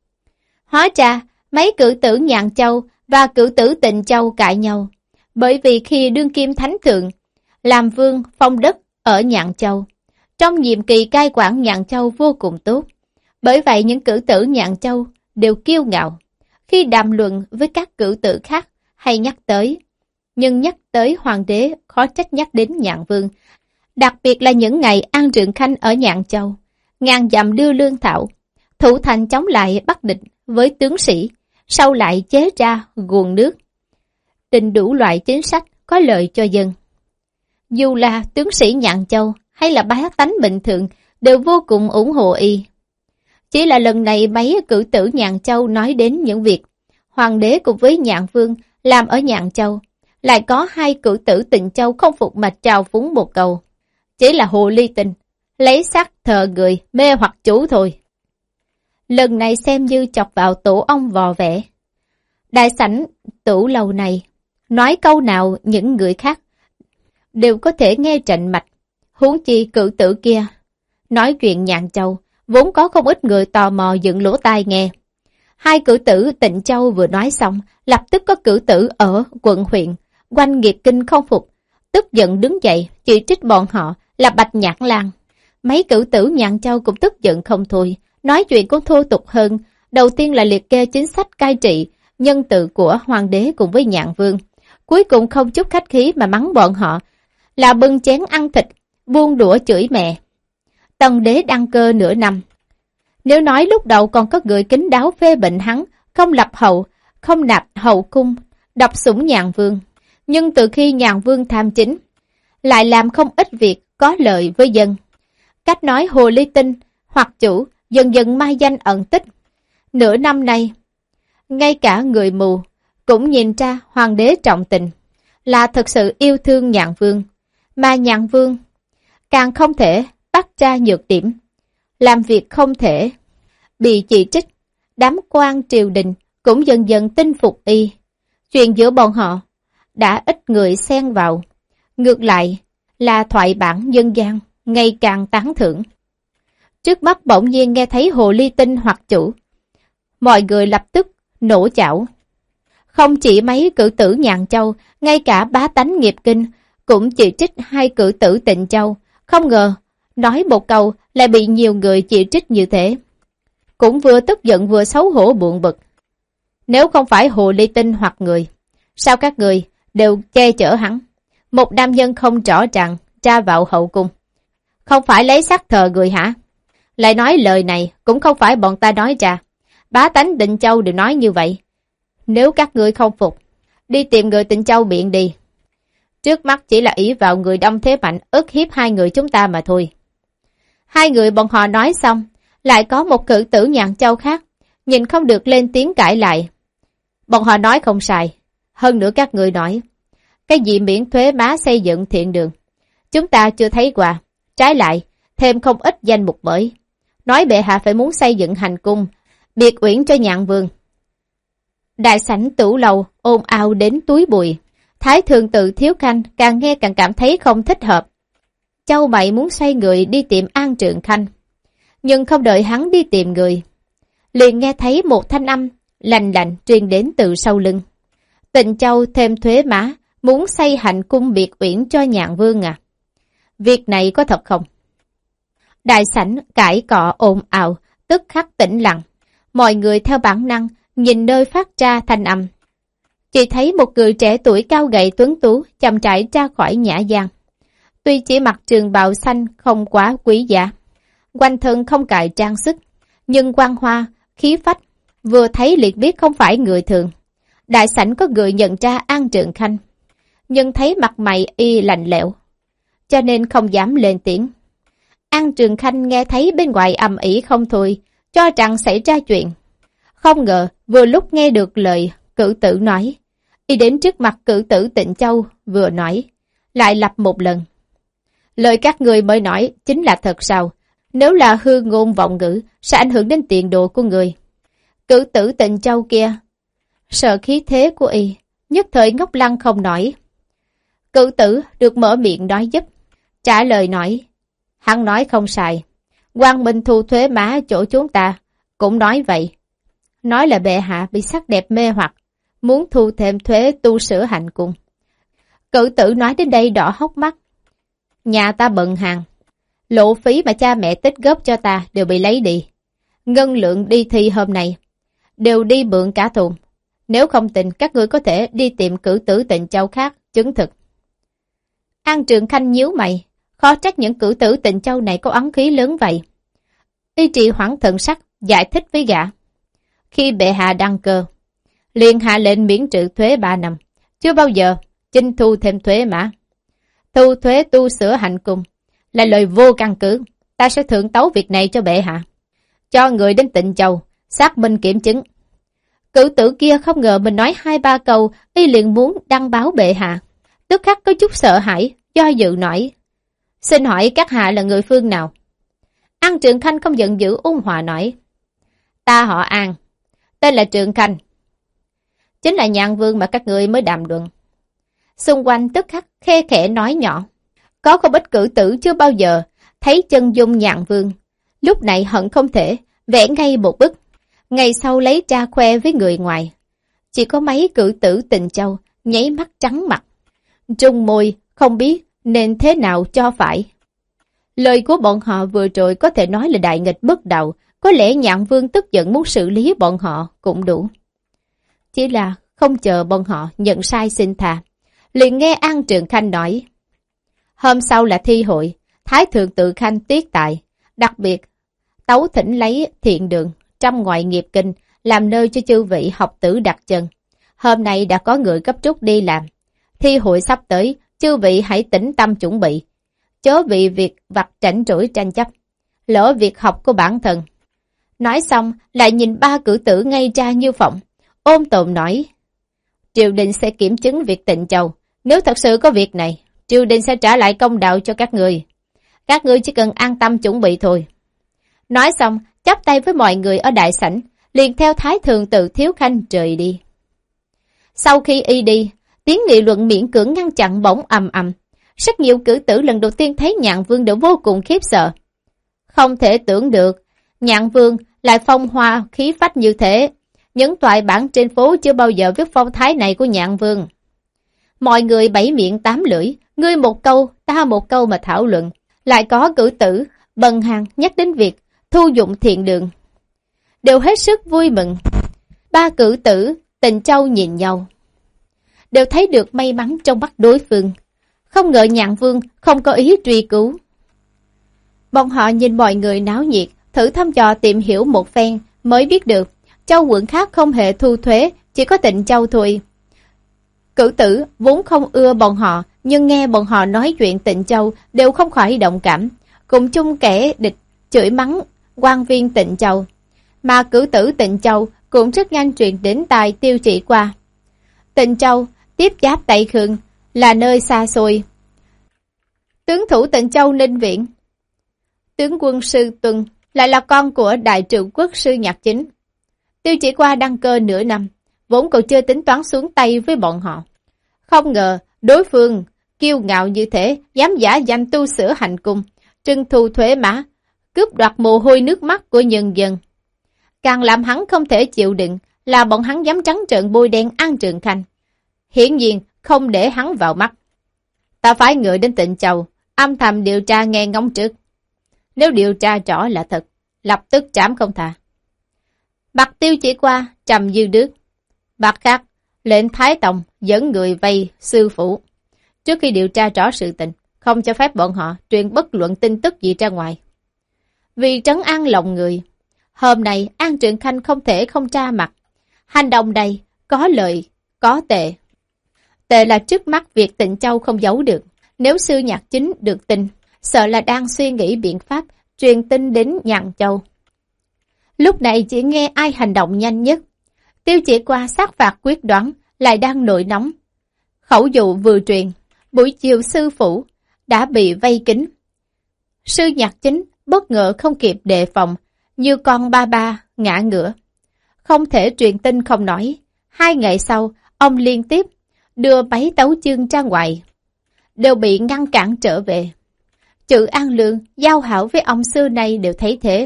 Hóa ra, mấy cử tử Nhạn Châu và cử tử Tịnh Châu cãi nhau, bởi vì khi đương kim thánh thượng, làm vương phong đất ở Nhạn Châu, trong nhiệm kỳ cai quản Nhạn Châu vô cùng tốt. Bởi vậy những cử tử Nhạn Châu đều kiêu ngạo, khi đàm luận với các cử tử khác hay nhắc tới. Nhưng nhắc tới hoàng đế khó trách nhắc đến Nhạn Vương, đặc biệt là những ngày An Trượng Khanh ở Nhạn Châu, ngàn dặm đưa lương thảo, thủ thành chống lại Bắc địch với tướng sĩ, sau lại chế ra nguồn nước, định đủ loại chính sách có lợi cho dân. Dù là tướng sĩ Nhạn Châu hay là bá tánh bình thường đều vô cùng ủng hộ y. Chỉ là lần này mấy cử tử Nhạn Châu nói đến những việc hoàng đế cùng với Nhạn Vương làm ở Nhạn Châu, lại có hai cử tử Tịnh Châu không phục mà trào phúng một câu. Chỉ là hồ ly tinh, lấy xác thờ người, mê hoặc chủ thôi. Lần này xem như chọc vào tổ ong vò vẽ. Đại sảnh tủ lầu này, nói câu nào những người khác đều có thể nghe trệnh mạch, huống chi cử tử kia. Nói chuyện Nhạn Châu, vốn có không ít người tò mò dựng lỗ tai nghe. Hai cử tử Tịnh Châu vừa nói xong, lập tức có cử tử ở quận huyện, quanh nghiệp kinh không phục, tức giận đứng dậy, chỉ trích bọn họ là Bạch Nhãn Lang. Mấy cử tử Nhạn Châu cũng tức giận không thôi, nói chuyện cũng thô tục hơn. Đầu tiên là liệt kê chính sách cai trị, nhân từ của hoàng đế cùng với Nhạn Vương. Cuối cùng không chút khách khí mà mắng bọn họ là bưng chén ăn thịt, buông đũa chửi mẹ. Tần đế đăng cơ nửa năm. Nếu nói lúc đầu còn có người kính đáo phê bệnh hắn, không lập hậu, không nạp hậu cung, độc sủng Nhạn Vương. Nhưng từ khi Nhạn Vương tham chính, lại làm không ít việc có lợi với dân. Cách nói hồ ly tinh hoặc chủ dần dần mai danh ẩn tích. Nửa năm nay, ngay cả người mù cũng nhìn ra hoàng đế trọng tình, là thật sự yêu thương Nhạn Vương. Mà Nhạn Vương càng không thể bắt ra nhược điểm, làm việc không thể bị chỉ trích. Đám quan triều đình cũng dần dần tin phục y. Chuyện giữa bọn họ đã ít người xen vào, ngược lại là thoại bản dân gian ngày càng tán thưởng. Trước mắt bỗng nhiên nghe thấy hồ ly tinh hoặc chủ, mọi người lập tức nổ chảo. Không chỉ mấy cử tử Nhạn Châu, ngay cả bá tánh nghiệp kinh cũng chỉ trích hai cử tử Tịnh Châu. Không ngờ, nói một câu lại bị nhiều người chỉ trích như thế. Cũng vừa tức giận vừa xấu hổ buồn bực. Nếu không phải hồ ly tinh hoặc người, sao các người đều che chở hắn? Một nam nhân không rõ ràng tra vào hậu cung, không phải lấy xác thờ người hả? Lại nói lời này cũng không phải bọn ta nói ra, bá tánh Tịnh Châu đều nói như vậy. Nếu các ngươi không phục, đi tìm người Tịnh Châu biện đi. Trước mắt chỉ là ý vào người đông thế mạnh ức hiếp hai người chúng ta mà thôi. Hai người bọn họ nói xong, lại có một cử tử Nhạn Châu khác, nhìn không được lên tiếng cãi lại. Bọn họ nói không sai, hơn nữa các người nói, cái gì miễn thuế má xây dựng thiện đường, chúng ta chưa thấy qua, trái lại, thêm không ít danh mục mới. Nói bệ hạ phải muốn xây dựng hành cung, biệt uyển cho Nhạn Vương. Đại sảnh tửu lầu ồn ào đến túi bụi. Thái thượng tự Thiếu Khanh càng nghe càng cảm thấy không thích hợp. Châu mày muốn xoay người đi tìm An Trượng Khanh, nhưng không đợi hắn đi tìm người, liền nghe thấy một thanh âm lành lạnh truyền đến từ sau lưng. Tịnh Châu thêm thuế má, muốn xây hành cung biệt uyển cho Nhạn Vương à? Việc này có thật không? Đại sảnh cãi cọ ồn ào, tức khắc tĩnh lặng. Mọi người theo bản năng nhìn nơi phát ra thanh âm. Chỉ thấy một người trẻ tuổi cao gầy tuấn tú chậm rãi ra khỏi nhã gian. Tuy chỉ mặc trường bào xanh không quá quý giá, quanh thân không cài trang sức, nhưng quang hoa, khí phách, vừa thấy liền biết không phải người thường. Đại sảnh có người nhận ra An Trượng Khanh, nhưng thấy mặt mày y lạnh lẽo, cho nên không dám lên tiếng. An Trượng Khanh nghe thấy bên ngoài ầm ĩ không thôi, cho rằng xảy ra chuyện. Không ngờ vừa lúc nghe được lời cử tử nói, y đến trước mặt cử tử Tịnh Châu vừa nói, lại lặp một lần. Lời các người mới nói chính là thật sao? Nếu là hư ngôn vọng ngữ, sẽ ảnh hưởng đến tiền đồ của người. Cử tử Tịnh Châu kia, sợ khí thế của y, nhất thời ngốc lăng không nổi. Cử tử được mở miệng nói giúp, trả lời nói, hắn nói không sai. Quang Minh thu thuế má chỗ chúng ta, cũng nói vậy. Nói là bệ hạ bị sắc đẹp mê hoặc, muốn thu thêm thuế tu sửa hạnh cung. Cử tử nói đến đây đỏ hốc mắt. Nhà ta bận hàng, lộ phí mà cha mẹ tích góp cho ta đều bị lấy đi. Ngân lượng đi thi hôm nay, đều đi mượn cả thùng. Nếu không tin, các ngươi có thể đi tìm cử tử Tịnh Châu khác, chứng thực. An Trường Khanh nhíu mày, khó trách những cử tử Tịnh Châu này có oán khí lớn vậy. Y trì hoãn thần sắc, giải thích với gã. Khi bệ hạ đăng cơ, liền hạ lệnh miễn trừ thuế ba năm, chưa bao giờ chinh thu thêm thuế mà. Thu thuế tu sửa hạnh cung là lời vô căn cứ, ta sẽ thượng tấu việc này cho bệ hạ. Cho người đến Tịnh Châu, xác minh kiểm chứng. Cử tử kia không ngờ mình nói hai ba câu, y liền muốn đăng báo bệ hạ. Tức khắc có chút sợ hãi, do dự nói. Xin hỏi các hạ là người phương nào? An Trường Khanh không giận dữ ôn hòa nói. Ta họ An, tên là Trường Khanh. Chính là Nhạn Vương mà các người mới đàm luận. Xung quanh tức khắc khe khẽ nói nhỏ. Có không ít cử tử chưa bao giờ thấy chân dung Nhạn Vương. Lúc này hận không thể vẽ ngay một bức, ngày sau lấy ra khoe với người ngoài. Chỉ có mấy cử tử Tịnh Châu nháy mắt trắng mặt, trung môi không biết nên thế nào cho phải. Lời của bọn họ vừa rồi có thể nói là đại nghịch bất đạo, có lẽ Nhạn Vương tức giận muốn xử lý bọn họ cũng đủ. Chỉ là không chờ bọn họ nhận sai xin tha, liền nghe An Trường Khanh nói. Hôm sau là thi hội, Thái Thượng Tự Khanh tiết tại, đặc biệt tấu thỉnh lấy thiện đường trăm ngoại nghiệp kinh làm nơi cho chư vị học tử đặt chân. Hôm nay đã có người gấp rút đi làm. Thi hội sắp tới, chư vị hãy tĩnh tâm chuẩn bị. Chớ vì việc vặt rảnh rỗi tranh chấp, lỡ việc học của bản thân. Nói xong, lại nhìn ba cử tử ngay ra như phỏng. Ôn Tồn nói, triều đình sẽ kiểm chứng việc Tịnh Châu. Nếu thật sự có việc này, triều đình sẽ trả lại công đạo cho các người. Các ngươi chỉ cần an tâm chuẩn bị thôi. Nói xong, chắp tay với mọi người ở đại sảnh, liền theo Thái Thượng Tự Thiếu Khanh rời đi. Sau khi y đi, tiếng nghị luận miễn cưỡng ngăn chặn bỗng ầm ầm. Rất nhiều cử tử lần đầu tiên thấy Nhạn Vương đều vô cùng khiếp sợ. Không thể tưởng được, Nhạn Vương lại phong hoa khí phách như thế. Những toại bản trên phố chưa bao giờ viết phong thái này của Nhạn Vương. Mọi người bảy miệng tám lưỡi, ngươi một câu, ta một câu mà thảo luận. Lại có cử tử, bần hàng nhắc đến việc thu dụng thiện đường. Đều hết sức vui mừng. Ba cử tử, Tịnh Châu nhìn nhau. Đều thấy được may mắn trong mắt đối phương. Không ngờ Nhạn Vương không có ý truy cứu. Bọn họ nhìn mọi người náo nhiệt, thử thăm dò tìm hiểu một phen, mới biết được, châu quận khác không hề thu thuế, chỉ có Tịnh Châu thôi. Cử tử vốn không ưa bọn họ, nhưng nghe bọn họ nói chuyện Tịnh Châu đều không khỏi động cảm, cùng chung kẻ địch chửi mắng quan viên Tịnh Châu. Mà cử tử Tịnh Châu cũng rất nhanh truyền đến tai Tiêu Chỉ qua. Tịnh Châu tiếp giáp Tây Khương, là nơi xa xôi. Tướng thủ Tịnh Châu Ninh Viễn, tướng quân Sư Tuân, lại là con của đại trượng quốc Sư Nhạc Chính. Tiêu Chỉ qua đăng cơ nửa năm, vốn còn chưa tính toán xuống tay với bọn họ. Không ngờ, đối phương kiêu ngạo như thế, dám giả danh tu sửa hành cung, trưng thu thuế má, cướp đoạt mồ hôi nước mắt của nhân dân. Càng làm hắn không thể chịu đựng là bọn hắn dám trắng trợn bôi đen An Trường Khanh. Hiển nhiên không để hắn vào mắt. Ta phái người đến Tịnh Châu, âm thầm điều tra nghe ngóng trước. Nếu điều tra rõ là thật, lập tức trảm không tha. Mặt Tiêu Chỉ qua trầm như nước. Mặt khác, lệnh Thái Tông dẫn người vây sư phụ. Trước khi điều tra rõ sự tình, không cho phép bọn họ truyền bất luận tin tức gì ra ngoài. Vì trấn an lòng người, hôm nay An Trường Khanh không thể không tra mặt. Hành động này có lợi, có tệ. Tệ là trước mắt việc Tịnh Châu không giấu được. Nếu Sư Nhạc Chính được tin, sợ là đang suy nghĩ biện pháp truyền tin đến Nhạn Châu. Lúc này chỉ nghe ai hành động nhanh nhất. Tiêu Chỉ qua sát phạt quyết đoán, lại đang nổi nóng. Khẩu dụ vừa truyền, buổi chiều sư phủ đã bị vây kín. Sư Nhạc Chính bất ngờ không kịp đề phòng, như con ba ba ngã ngửa. Không thể truyền tin không nói. Hai ngày sau, ông liên tiếp đưa mấy tấu chương ra ngoài, đều bị ngăn cản trở về. Chữ An Lương giao hảo với ông xưa nay đều thấy thế.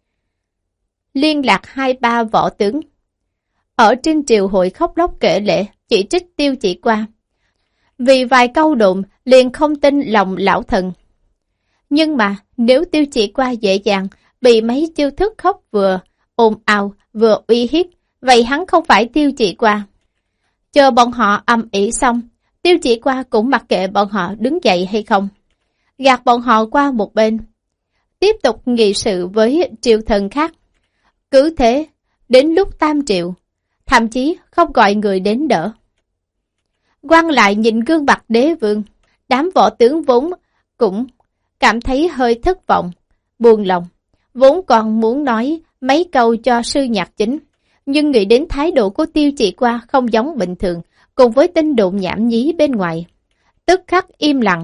Liên lạc hai ba võ tướng. Ở trên triều hội khóc lóc kể lể, chỉ trích Tiêu Chỉ Qua. Vì vài câu đồn liền không tin lòng lão thần. Nhưng mà nếu Tiêu Chỉ Qua dễ dàng bị mấy chiêu thức khóc vừa ồn ào vừa uy hiếp, vậy hắn không phải Tiêu Chỉ Qua. Chờ bọn họ ầm ĩ xong, Tiêu Chỉ Qua cũng mặc kệ bọn họ đứng dậy hay không, gạt bọn họ qua một bên, tiếp tục nghị sự với triều thần khác. Cứ thế, đến lúc tam triệu, thậm chí không gọi người đến đỡ. Quan lại nhìn gương mặt đế vương, đám võ tướng vốn cũng cảm thấy hơi thất vọng, buồn lòng, vốn còn muốn nói mấy câu cho Sư Nhạc Chính, nhưng nghĩ đến thái độ của Tiêu Chỉ Qua không giống bình thường, cùng với tin đồn nhảm nhí bên ngoài, tức khắc im lặng.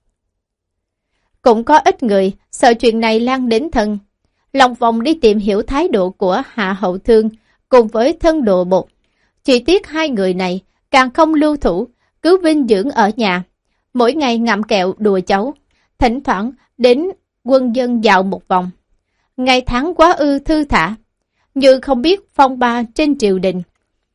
Cũng có ít người sợ chuyện này lan đến thân, lòng vòng đi tìm hiểu thái độ của Hạ Hậu Thương cùng với thân độ bột. Chỉ tiếc hai người này càng không lưu thủ, cứ vinh dưỡng ở nhà, mỗi ngày ngậm kẹo đùa cháu, thỉnh thoảng đến quân dân dạo một vòng. Ngày tháng quá ư thư thả, như không biết phong ba trên triều đình.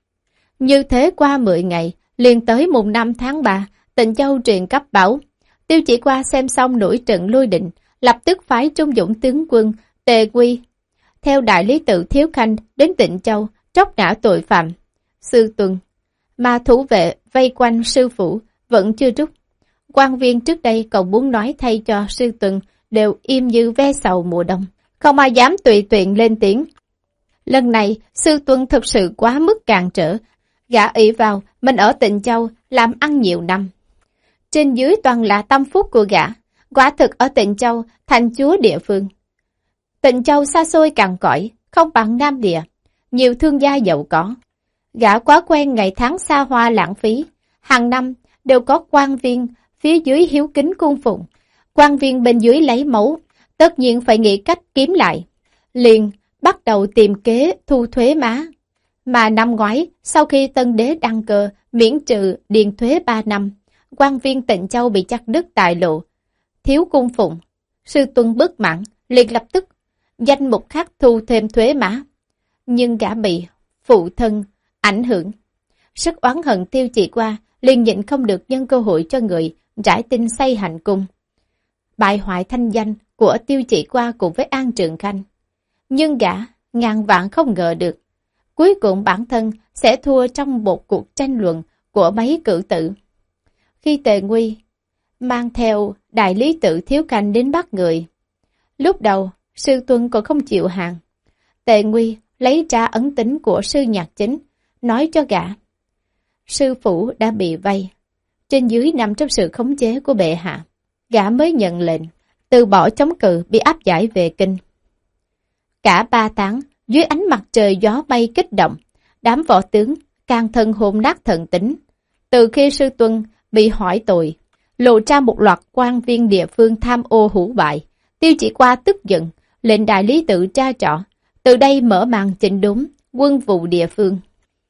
Như thế qua mười ngày, liền tới mùng năm tháng ba, Tịnh Châu truyền cấp bảo. Tiêu Chỉ Qua xem xong nổi trận lôi định, lập tức phái trung dũng tướng quân Tề Quy theo đại lý tự Thiếu Khanh đến Tịnh Châu tróc nã tội phạm. Sư Tuần mà thủ vệ vây quanh sư phụ vẫn chưa rút. Quan viên trước đây còn muốn nói thay cho Sư Tuần đều im như ve sầu mùa đông, không ai dám tùy tiện lên tiếng. Lần này Sư Tuần thực sự quá mức càn trở, gã ỷ vào mình ở Tịnh Châu làm ăn nhiều năm, trên dưới toàn là tâm phúc của gã. Quả thực ở Tịnh Châu thành chúa địa phương. Tịnh Châu xa xôi cằn cõi, không bằng Nam Địa, nhiều thương gia giàu có. Gã quá quen ngày tháng xa hoa lãng phí, hàng năm đều có quan viên phía dưới hiếu kính cung phụng, quan viên bên dưới lấy mẫu, tất nhiên phải nghĩ cách kiếm lại. Liền bắt đầu tìm kế thu thuế má. Mà năm ngoái, sau khi tân đế đăng cơ miễn trừ điền thuế ba năm, quan viên Tịnh Châu bị chặt đứt tài lộ, thiếu cung phụng. Sư Tuân bất mãn, liền lập tức danh mục khác thu thêm thuế má. Nhưng gã bị phụ thân ảnh hưởng, sức oán hận Tiêu Chỉ Qua, liền nhịn không được nhân cơ hội cho người rải tin xây hành cung, bại hoại thanh danh của Tiêu Chỉ Qua cùng với An Trường Khanh. Nhưng gã ngàn vạn không ngờ được, cuối cùng bản thân sẽ thua trong một cuộc tranh luận của mấy cử tử. Khi Tề Nguy mang theo đại lý tự Thiếu Khanh đến bắt người, lúc đầu Sư Tuân còn không chịu hàng. Tề Nguy lấy ra ấn tín của Sư Nhạc Chính, nói cho gã sư phủ đã bị vây, trên dưới nằm trong sự khống chế của bệ hạ. Gã mới nhận lệnh từ bỏ chống cự, bị áp giải về kinh. Cả ba tháng, dưới ánh mặt trời gió mây kích động, đám võ tướng càng thân hồn nát thần tính. Từ khi Sư Tuân bị hỏi tội, lộ ra một loạt quan viên địa phương tham ô hủ bại, Tiêu Chỉ Qua tức giận, lệnh đại lý tự tra trọ, từ đây mở màn chỉnh đốn quân vụ địa phương.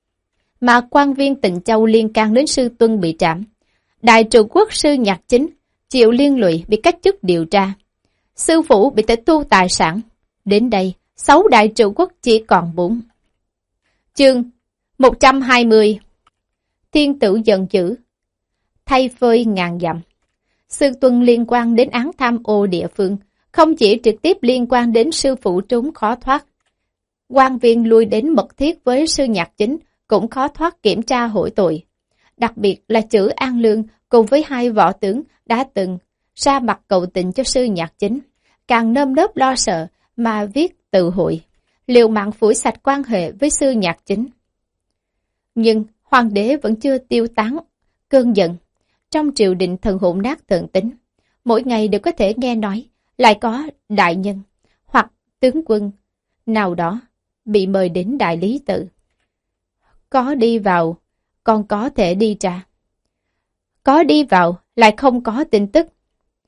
Mà quan viên Tịnh Châu liên can đến Sư Tuân bị trảm. Đại trụ quốc Sư Nhạc Chính chịu liên lụy, bị cách chức điều tra. Sư phủ bị tịch thu tài sản. Đến đây, sáu đại trụ quốc chỉ còn bốn. Chương một trăm hai mươi. Thiên tử giận dữ, thay phơi ngàn dặm. Sư Tuân liên quan đến án tham ô địa phương, không chỉ trực tiếp liên quan đến sư phụ trốn khó thoát. Quan viên lui đến mật thiết với Sư Nhạc Chính cũng khó thoát kiểm tra hội tội. Đặc biệt là chữ An Lương cùng với hai võ tướng đã từng ra mặt cầu tình cho Sư Nhạc Chính, càng nơm nớp lo sợ mà viết tự hội, liều mạng phủi sạch quan hệ với Sư Nhạc Chính. Nhưng hoàng đế vẫn chưa tiêu tán cơn giận. Trong triều đình thần hồn nát thần tính, mỗi ngày đều có thể nghe nói lại có đại nhân hoặc tướng quân nào đó bị mời đến đại lý tự. Có đi vào, còn có thể đi ra. Có đi vào, lại không có tin tức.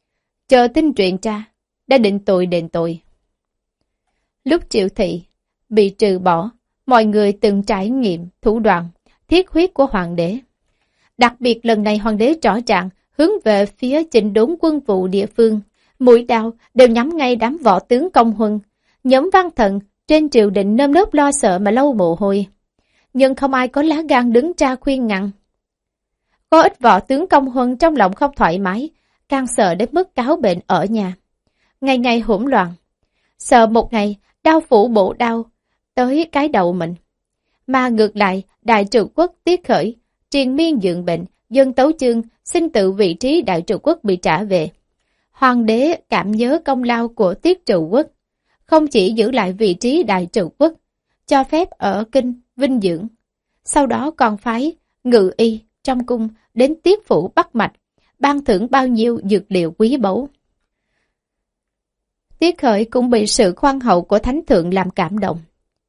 chờ tin truyền ra, đã định tội đền tội. Lúc Triệu Thị bị trừ bỏ, mọi người từng trải nghiệm thủ đoạn thiết huyết của hoàng đế. Đặc biệt lần này hoàng đế rõ ràng hướng về phía chỉnh đốn quân vụ địa phương, mũi đao đều nhắm ngay đám võ tướng công huân. Nhóm văn thần trên triều đình nơm nớp lo sợ mà lâu mồ hôi, nhưng không ai có lá gan đứng ra khuyên ngăn. Có ít võ tướng công huân trong lòng không thoải mái, càng sợ đến mức cáo bệnh ở nhà. Ngày ngày hỗn loạn, sợ một ngày đao phủ bổ đao tới cái đầu mình. Mà ngược lại, đại trừ quốc Tiết Khởi triền miên dưỡng bệnh, dân Tấu Chương xin tự vị trí đại trừ quốc bị trả về. Hoàng đế cảm nhớ công lao của Tiết Trừ quốc, không chỉ giữ lại vị trí đại trừ quốc, cho phép ở kinh vinh dưỡng, sau đó còn phái ngự y trong cung đến Tiết phủ bắt mạch, ban thưởng bao nhiêu dược liệu quý báu. Tiết Khởi cũng bị sự khoan hậu của thánh thượng làm cảm động.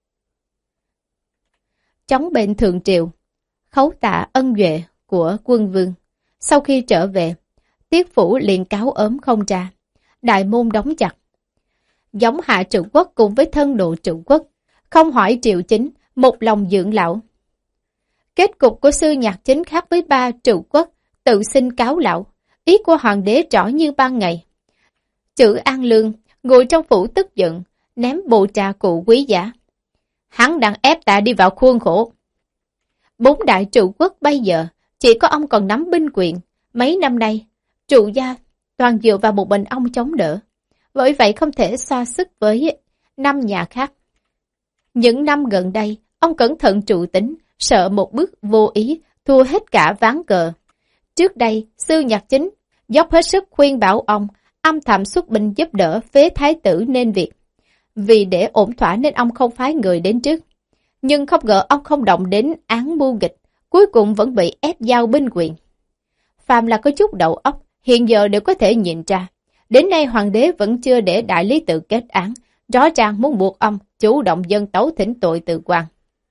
Chống bệnh thượng triều, khấu tạ ân duệ của quân vương. Sau khi trở về, Tiết phủ liền cáo ốm không ra, đại môn đóng chặt. Giống hạ Trừ quốc cùng với thân độ Trừ quốc, không hỏi triệu chính, một lòng dưỡng lão. Kết cục của sư nhạc chính khác với ba Trừ quốc, tự xin cáo lão, ý của hoàng đế rõ như ban ngày. Chữ An Lương ngồi trong phủ tức giận, ném bộ trà cụ quý giá. Hắn đang ép ta đi vào khuôn khổ. Bốn đại Trừ quốc bây giờ, chỉ có ông còn nắm binh quyền. Mấy năm nay, Trừ gia toàn dựa vào một mình ông chống đỡ. Bởi vậy không thể so sức với năm nhà khác. Những năm gần đây, ông cẩn thận trụ tính, sợ một bước vô ý, thua hết cả ván cờ. Trước đây, sư nhạc chính dốc hết sức khuyên bảo ông, âm thầm xuất binh giúp đỡ phế thái tử nên việc. Vì để ổn thỏa nên ông không phái người đến trước. Nhưng không ngờ ông không động đến án mưu nghịch, cuối cùng vẫn bị ép giao binh quyền. Phàm là có chút đầu óc, hiện giờ đều có thể nhìn ra. Đến nay hoàng đế vẫn chưa để đại lý tự kết án, rõ ràng muốn buộc ông chủ động dân tấu thỉnh tội tự quan.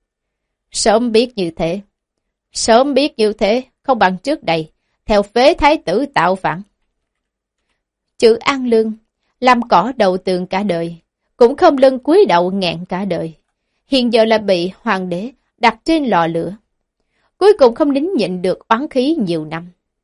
Sớm biết như thế, sớm biết như thế, không bằng trước đây, theo phế thái tử tạo phản. Chữ An Lương, làm cỏ đầu tường cả đời, cũng không lưng cúi đầu nghẹn cả đời. Hiện giờ là bị hoàng đế đặt trên lò lửa. Cuối cùng không nín nhịn được oán khí nhiều năm.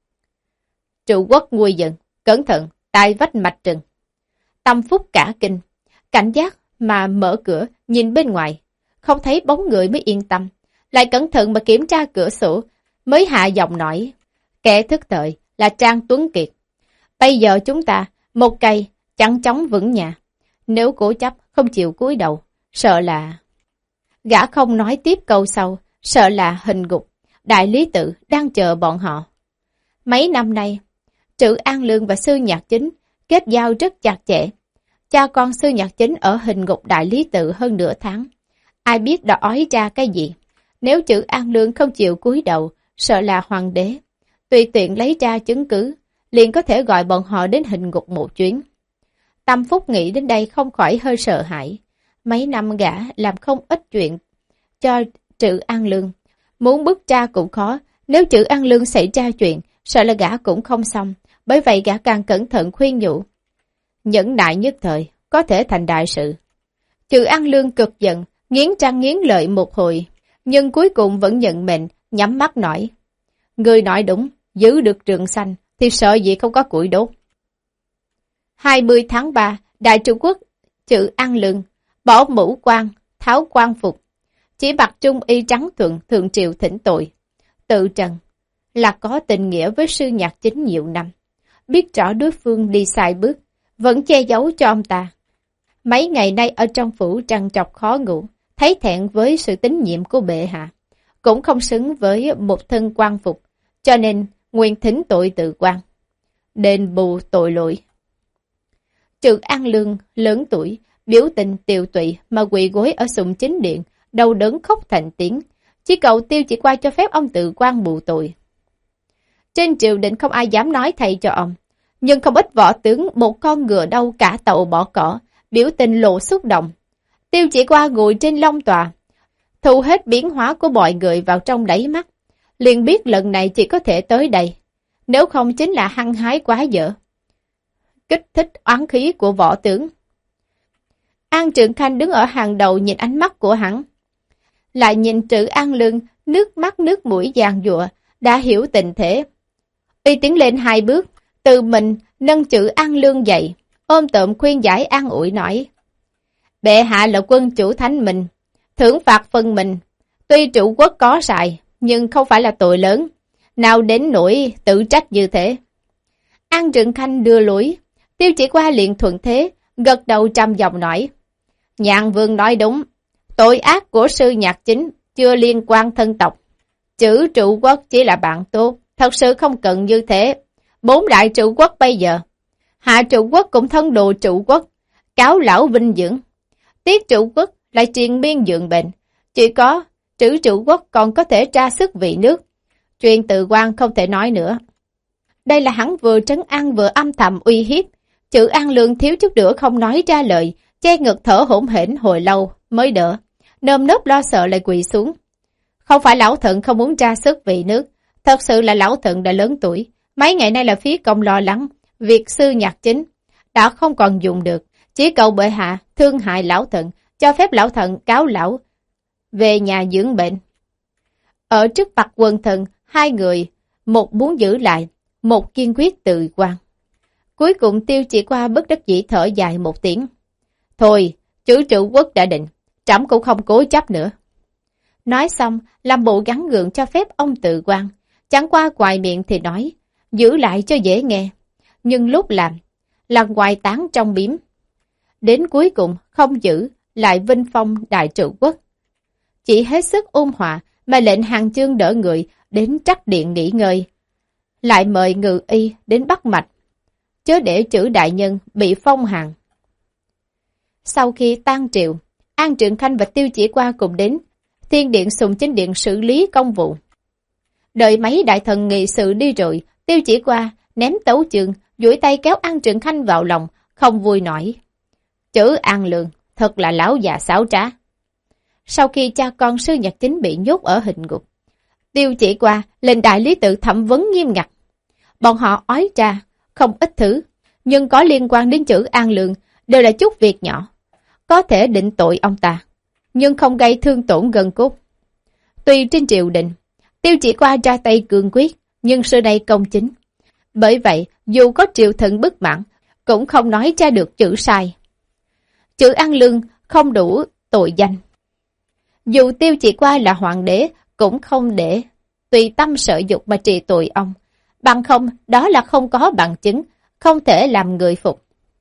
Trừ quốc nguôi giận, cẩn thận, tai vách mạch rừng. Tâm phúc cả kinh, cảnh giác mà mở cửa nhìn bên ngoài, không thấy bóng người mới yên tâm. Lại cẩn thận mà kiểm tra cửa sổ, mới hạ giọng nói, kẻ thức thời là Trang Tuấn Kiệt. Bây giờ chúng ta, một cây, chẳng chóng vững nhà. Nếu cố chấp không chịu cúi đầu, sợ là... Gã không nói tiếp câu sau, sợ là hình ngục. Đại lý tự đang chờ bọn họ. Mấy năm nay, Trữ An Lương và sư nhạc chính kết giao rất chặt chẽ. Cha con sư nhạc chính ở hình ngục đại lý tự hơn nửa tháng. Ai biết đã ói ra cái gì. Nếu Trữ An Lương không chịu cúi đầu, sợ là hoàng đế. Tùy tiện lấy ra chứng cứ, liền có thể gọi bọn họ đến hình ngục một chuyến. Tâm Phúc nghĩ đến đây không khỏi hơi sợ hãi. Mấy năm gã làm không ít chuyện cho Trữ An Lương. Muốn bước ra cũng khó, nếu Trữ An Lương xảy ra chuyện, sợ là gã cũng không xong. Bởi vậy gã càng cẩn thận khuyên nhủ. Nhẫn nại nhất thời, có thể thành đại sự. Trữ An Lương cực giận, nghiến răng nghiến lợi một hồi, nhưng cuối cùng vẫn nhận mệnh, nhắm mắt nói. Người nói đúng, giữ được rừng xanh, thì sợ gì không có củi đốt. hai mươi tháng ba, Đại Trừ quốc, Trữ An Lương, bỏ mũ quan, tháo quan phục, chỉ mặc trung y trắng thuận thượng triều thỉnh tội. Tự trần là có tình nghĩa với sư nhạc chính nhiều năm, biết rõ đối phương đi sai bước, vẫn che giấu cho ông ta. Mấy ngày nay ở trong phủ trằn trọc khó ngủ, thấy thẹn với sự tín nhiệm của bệ hạ, cũng không xứng với một thân quan phục, cho nên nguyện thỉnh tội tự quan, đền bù tội lỗi. Trừ An Lương lớn tuổi, biểu tình tiều tụy mà quỳ gối ở sùng chính điện, đầu đớn khóc thành tiếng, chỉ cầu Tiêu Chỉ Qua cho phép ông tự quan bù tội. Trên triều đình không ai dám nói thay cho ông, nhưng không ít võ tướng một con ngựa đâu cả tàu bỏ cỏ, biểu tình lộ xúc động. Tiêu Chỉ Qua ngồi trên long tòa, thu hết biến hóa của mọi người vào trong đáy mắt, liền biết lần này chỉ có thể tới đây, nếu không chính là hăng hái quá dở. kích thích oán khí của võ tướng. An Trượng Khanh đứng ở hàng đầu nhìn ánh mắt của hắn. Lại nhìn Trữ An Lương, nước mắt nước mũi giàn giụa, đã hiểu tình thế. Y tiến lên hai bước, tự mình nâng Trữ An Lương dậy, ôm tợm khuyên giải an ủi nói. Bệ hạ là quân chủ thánh mình, thưởng phạt phân mình. Tuy chủ quốc có sai, nhưng không phải là tội lớn. Nào đến nỗi tự trách như thế. An Trượng Khanh đưa lối, Tiêu Chỉ Qua liền thuận thế, gật đầu trầm giọng nói. Nhạn vương nói đúng, tội ác của sư nhạc chính chưa liên quan thân tộc. Chữ trụ quốc chỉ là bạn tốt, thật sự không cần như thế. Bốn đại trụ quốc bây giờ, hạ trụ quốc cũng thân đồ trụ quốc, cáo lão vinh dưỡng. Tiết trụ quốc lại triền miên dưỡng bệnh, chỉ có trữ trụ quốc còn có thể tra sức vị nước. Chuyện tự quan không thể nói nữa. Đây là hắn vừa trấn an vừa âm thầm uy hiếp. Chữ An Lương thiếu chút nữa không nói ra lời, che ngực thở hổn hển hồi lâu mới đỡ. Nơm nớp lo sợ lại quỳ xuống. Không phải lão thận không muốn tra sức vị nước, thật sự là lão thận đã lớn tuổi. Mấy ngày nay là phía công lo lắng, việc sư nhạc chính đã không còn dùng được. Chỉ cầu bệ hạ thương hại lão thận, cho phép lão thận cáo lão về nhà dưỡng bệnh. Ở trước mặt quần thần, hai người, một muốn giữ lại, một kiên quyết tự quan. Cuối cùng Tiêu Chỉ Qua bất đắc dĩ thở dài một tiếng. Thôi, chữ trụ quốc đã định, trẫm cũng không cố chấp nữa. Nói xong, làm bộ gắn gượng cho phép ông tự quan. Chẳng qua ngoài miệng thì nói, giữ lại cho dễ nghe. Nhưng lúc làm, là ngoài tán trong biếm. Đến cuối cùng không giữ, lại vinh phong đại trụ quốc. Chỉ hết sức ôn hòa mà lệnh Hàng Chương đỡ người đến trắc điện nghỉ ngơi. Lại mời ngự y đến bắt mạch, chớ để chữ đại nhân bị phong hàn. Sau khi tan triệu, An Trượng Khanh và Tiêu Chỉ Qua cùng đến Thiên Điện Sùng Chính Điện xử lý công vụ. Đợi mấy đại thần nghị sự đi rồi, Tiêu Chỉ Qua ném tấu chương, duỗi tay kéo An Trượng Khanh vào lòng, không vui nổi. Chữ An Lương, thật là lão già xảo trá. Sau khi cha con sư nhạc chính bị nhốt ở hình ngục, Tiêu Chỉ Qua lên đại lý tự thẩm vấn nghiêm ngặt. Bọn họ ói tra không ít thứ, nhưng có liên quan đến chữ An Lương đều là chút việc nhỏ, có thể định tội ông ta, nhưng không gây thương tổn gân cốt. Tuy trên triều đình, Tiêu Chỉ Qua ra tay cương quyết, nhưng xưa nay công chính. Bởi vậy, dù có triều thần bất mãn, cũng không nói ra được chữ sai. Chữ An Lương không đủ tội danh. Dù Tiêu Chỉ Qua là hoàng đế, cũng không để tùy tâm sở dục mà trị tội ông. Bằng không, đó là không có bằng chứng, không thể làm người phục.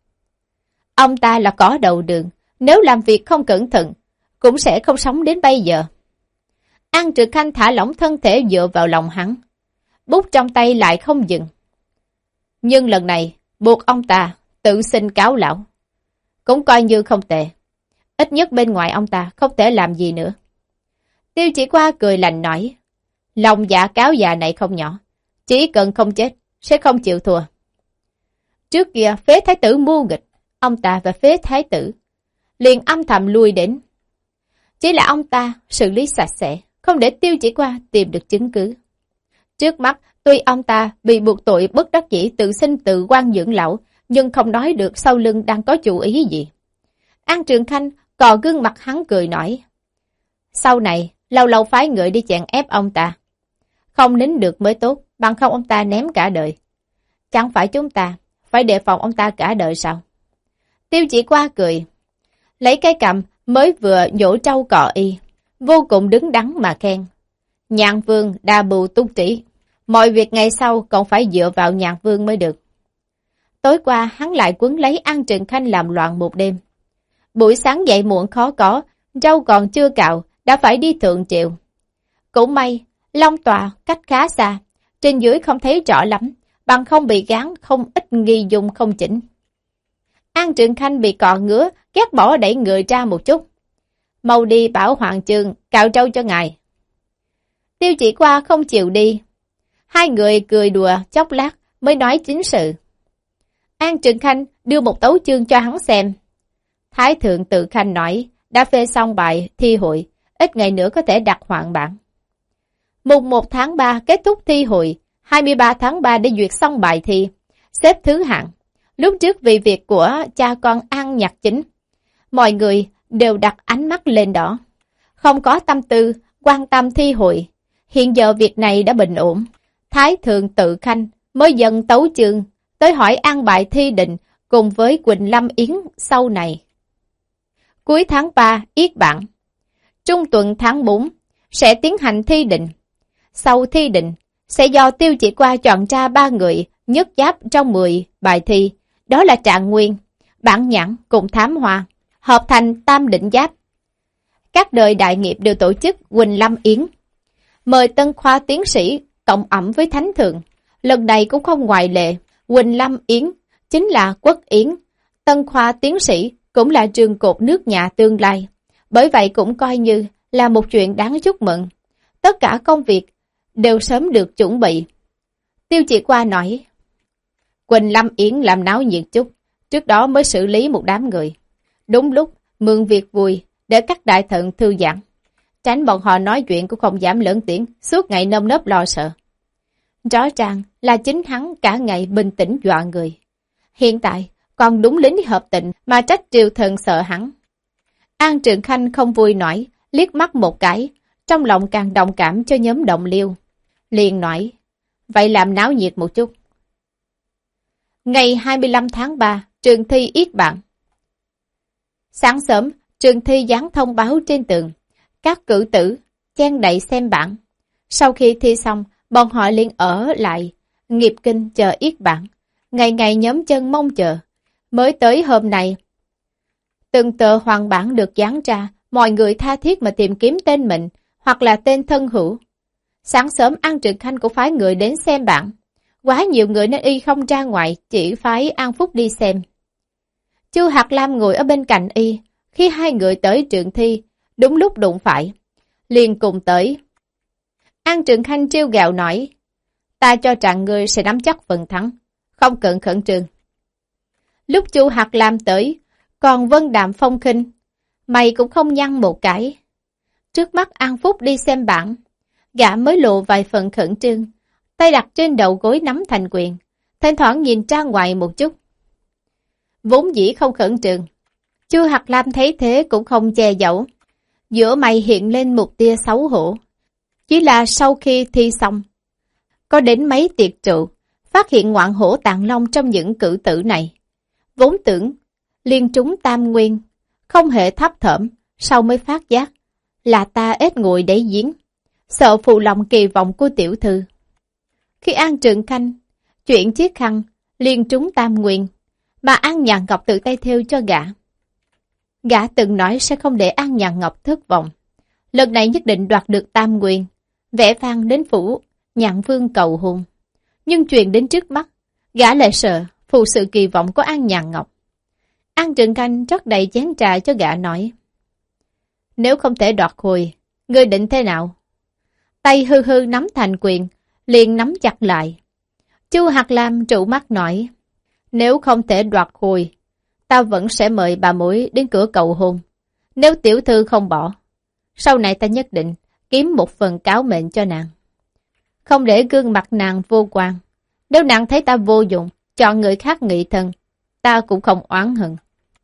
Ông ta là cỏ đầu đường, nếu làm việc không cẩn thận, cũng sẽ không sống đến bây giờ. An Trượng Khanh thả lỏng thân thể dựa vào lòng hắn, bút trong tay lại không dừng. Nhưng lần này, buộc ông ta tự xin cáo lão, cũng coi như không tệ. Ít nhất bên ngoài ông ta không thể làm gì nữa. Tiêu Chỉ Qua cười lạnh nói, lòng dạ cáo già này không nhỏ, chỉ cần không chết, sẽ không chịu thua. Trước kia phế thái tử mưu nghịch, ông ta và phế thái tử liền âm thầm lui đến. Chỉ là ông ta xử lý sạch sẽ, không để Tiêu Chỉ Qua tìm được chứng cứ. Trước mắt, tuy ông ta bị buộc tội bất đắc dĩ tự sinh tự quan dưỡng lão, nhưng không nói được sau lưng đang có chủ ý gì. An Trượng Khanh cò gương mặt hắn cười nói, sau này, lâu lâu phái người đi chèn ép ông ta. Không nín được mới tốt, bằng không ông ta ném cả đời. Chẳng phải chúng ta phải đề phòng ông ta cả đời sao? Tiêu Chỉ Qua cười, lấy cái cằm mới vừa nhổ trâu cọ y, vô cùng đứng đắn mà khen. Nhạn vương đa bù túc trí, mọi việc ngày sau còn phải dựa vào Nhạn vương mới được. Tối qua hắn lại quấn lấy An Trượng Khanh làm loạn một đêm. Buổi sáng dậy muộn khó có, râu còn chưa cạo, đã phải đi thượng triệu. Cũng may, Long Tòa cách khá xa, trên dưới không thấy rõ lắm, bằng không bị gán không ít nghi dung không chỉnh. An Trượng Khanh bị cọ ngứa, ghét bỏ đẩy người ra một chút. Mau đi bảo Hoàng Chương cạo trâu cho ngài. Tiêu Chỉ Qua không chịu đi. Hai người cười đùa chốc lát mới nói chính sự. An Trượng Khanh đưa một tấu chương cho hắn xem. Thái thượng tự Khanh nói đã phê xong bài thi hội, ít ngày nữa có thể đặt hoạn bản. Mùng một tháng ba kết thúc thi hội, hai mươi ba tháng ba để duyệt xong bài thi, xếp thứ hạng. Lúc trước vì việc của cha con An Nhạc Chính, mọi người đều đặt ánh mắt lên đó, không có tâm tư quan tâm thi hội. Hiện giờ việc này đã bình ổn, Thái thượng tự khanh mới dần tấu chương tới hỏi an bài thi định cùng với Quỳnh Lâm Yến sau này. Cuối tháng ba yết bản, trung tuần tháng bốn sẽ tiến hành thi định. Sau thi định sẽ do Tiêu Chỉ Qua chọn ra ba người nhất giáp trong mười bài thi, đó là Trạng Nguyên, Bản Nhãn cùng Thám Hoa, hợp thành tam định giáp. Các đời đại nghiệp đều tổ chức Quỳnh Lâm Yến, mời tân khoa tiến sĩ cộng ẩm với thánh thượng. Lần này cũng không ngoại lệ, Quỳnh Lâm Yến chính là Quốc Yến, tân khoa tiến sĩ cũng là trường cột nước nhà tương lai. Bởi vậy cũng coi như là một chuyện đáng chúc mừng. Tất cả công việc đều sớm được chuẩn bị. Tiêu Chỉ Qua nói, Quỳnh Lâm Yến làm náo nhiệt chút, trước đó mới xử lý một đám người. Đúng lúc, mượn việc vui để các đại thần thư giãn, tránh bọn họ nói chuyện cũng không dám lớn tiếng, suốt ngày nơm nớp lo sợ. Rõ ràng là chính hắn cả ngày bình tĩnh dọa người. Hiện tại còn đúng lính hợp tình mà trách triều thần sợ hắn. An Trường Khanh không vui nổi, liếc mắt một cái, trong lòng càng đồng cảm cho nhóm Động Liêu. Liền nói, vậy làm náo nhiệt một chút. Ngày hai mươi lăm tháng ba, trường thi yết bản. Sáng sớm, trường thi dán thông báo trên tường. Các cử tử chen đậy xem bảng. Sau khi thi xong, bọn họ liền ở lại nghiệp kinh chờ yết bản. Ngày ngày nhóm chân mong chờ. Mới tới hôm nay, từng tờ hoàng bản được dán ra, mọi người tha thiết mà tìm kiếm tên mình hoặc là tên thân hữu. Sáng sớm An Trường Khanh cũng phái người đến xem bảng. Quá nhiều người nên y không ra ngoài, chỉ phái An Phúc đi xem. Chu Hạt Lam ngồi ở bên cạnh y, khi hai người tới trường thi, đúng lúc đụng phải, liền cùng tới. An Trường Khanh trêu gạo nói, ta cho rằng ngươi sẽ nắm chắc phần thắng, không cần khẩn trương. Lúc Chu Hạt Lam tới, còn Vân Đạm Phong khinh, mày cũng không nhăn một cái. Trước mắt An Phúc đi xem bảng, gã mới lộ vài phần khẩn trương, tay đặt trên đầu gối nắm thành quyền, thỉnh thoảng nhìn ra ngoài một chút. Vốn dĩ không khẩn trương, Chu Hạt Lam thấy thế cũng không che giấu, giữa mày hiện lên một tia xấu hổ. Chỉ là sau khi thi xong, có đến mấy tiệc trụ, phát hiện ngoạn hổ tạng long trong những cử tử này. Vốn tưởng liên trúng tam nguyên, không hề thấp thởm, sau mới phát giác là ta ít ngồi để diễn, sợ phụ lòng kỳ vọng của tiểu thư. Khi An Trường Khanh chuyện chiếc khăn liên trúng tam nguyên, mà An Nhàn Ngọc tự tay thêu cho gã. Gã từng nói sẽ không để An Nhàn Ngọc thất vọng, lần này nhất định đoạt được tam nguyên, vẽ vang đến phủ Nhạn Vương cầu hôn. Nhưng chuyện đến trước mắt, gã lại sợ phụ sự kỳ vọng của An Nhàn Ngọc. An Trường Khanh rót đầy chén trà cho gã nói, nếu không thể đoạt hồi, ngươi định thế nào? Tay hư hư nắm thành quyền, liền nắm chặt lại. Chu Hạt Lam trụ mắt nói, nếu không thể đoạt hồi, ta vẫn sẽ mời bà mối đến cửa cầu hôn. Nếu tiểu thư không bỏ, sau này ta nhất định kiếm một phần cáo mệnh cho nàng. Không để gương mặt nàng vô quan. Nếu nàng thấy ta vô dụng, chọn người khác nghị thân, ta cũng không oán hận.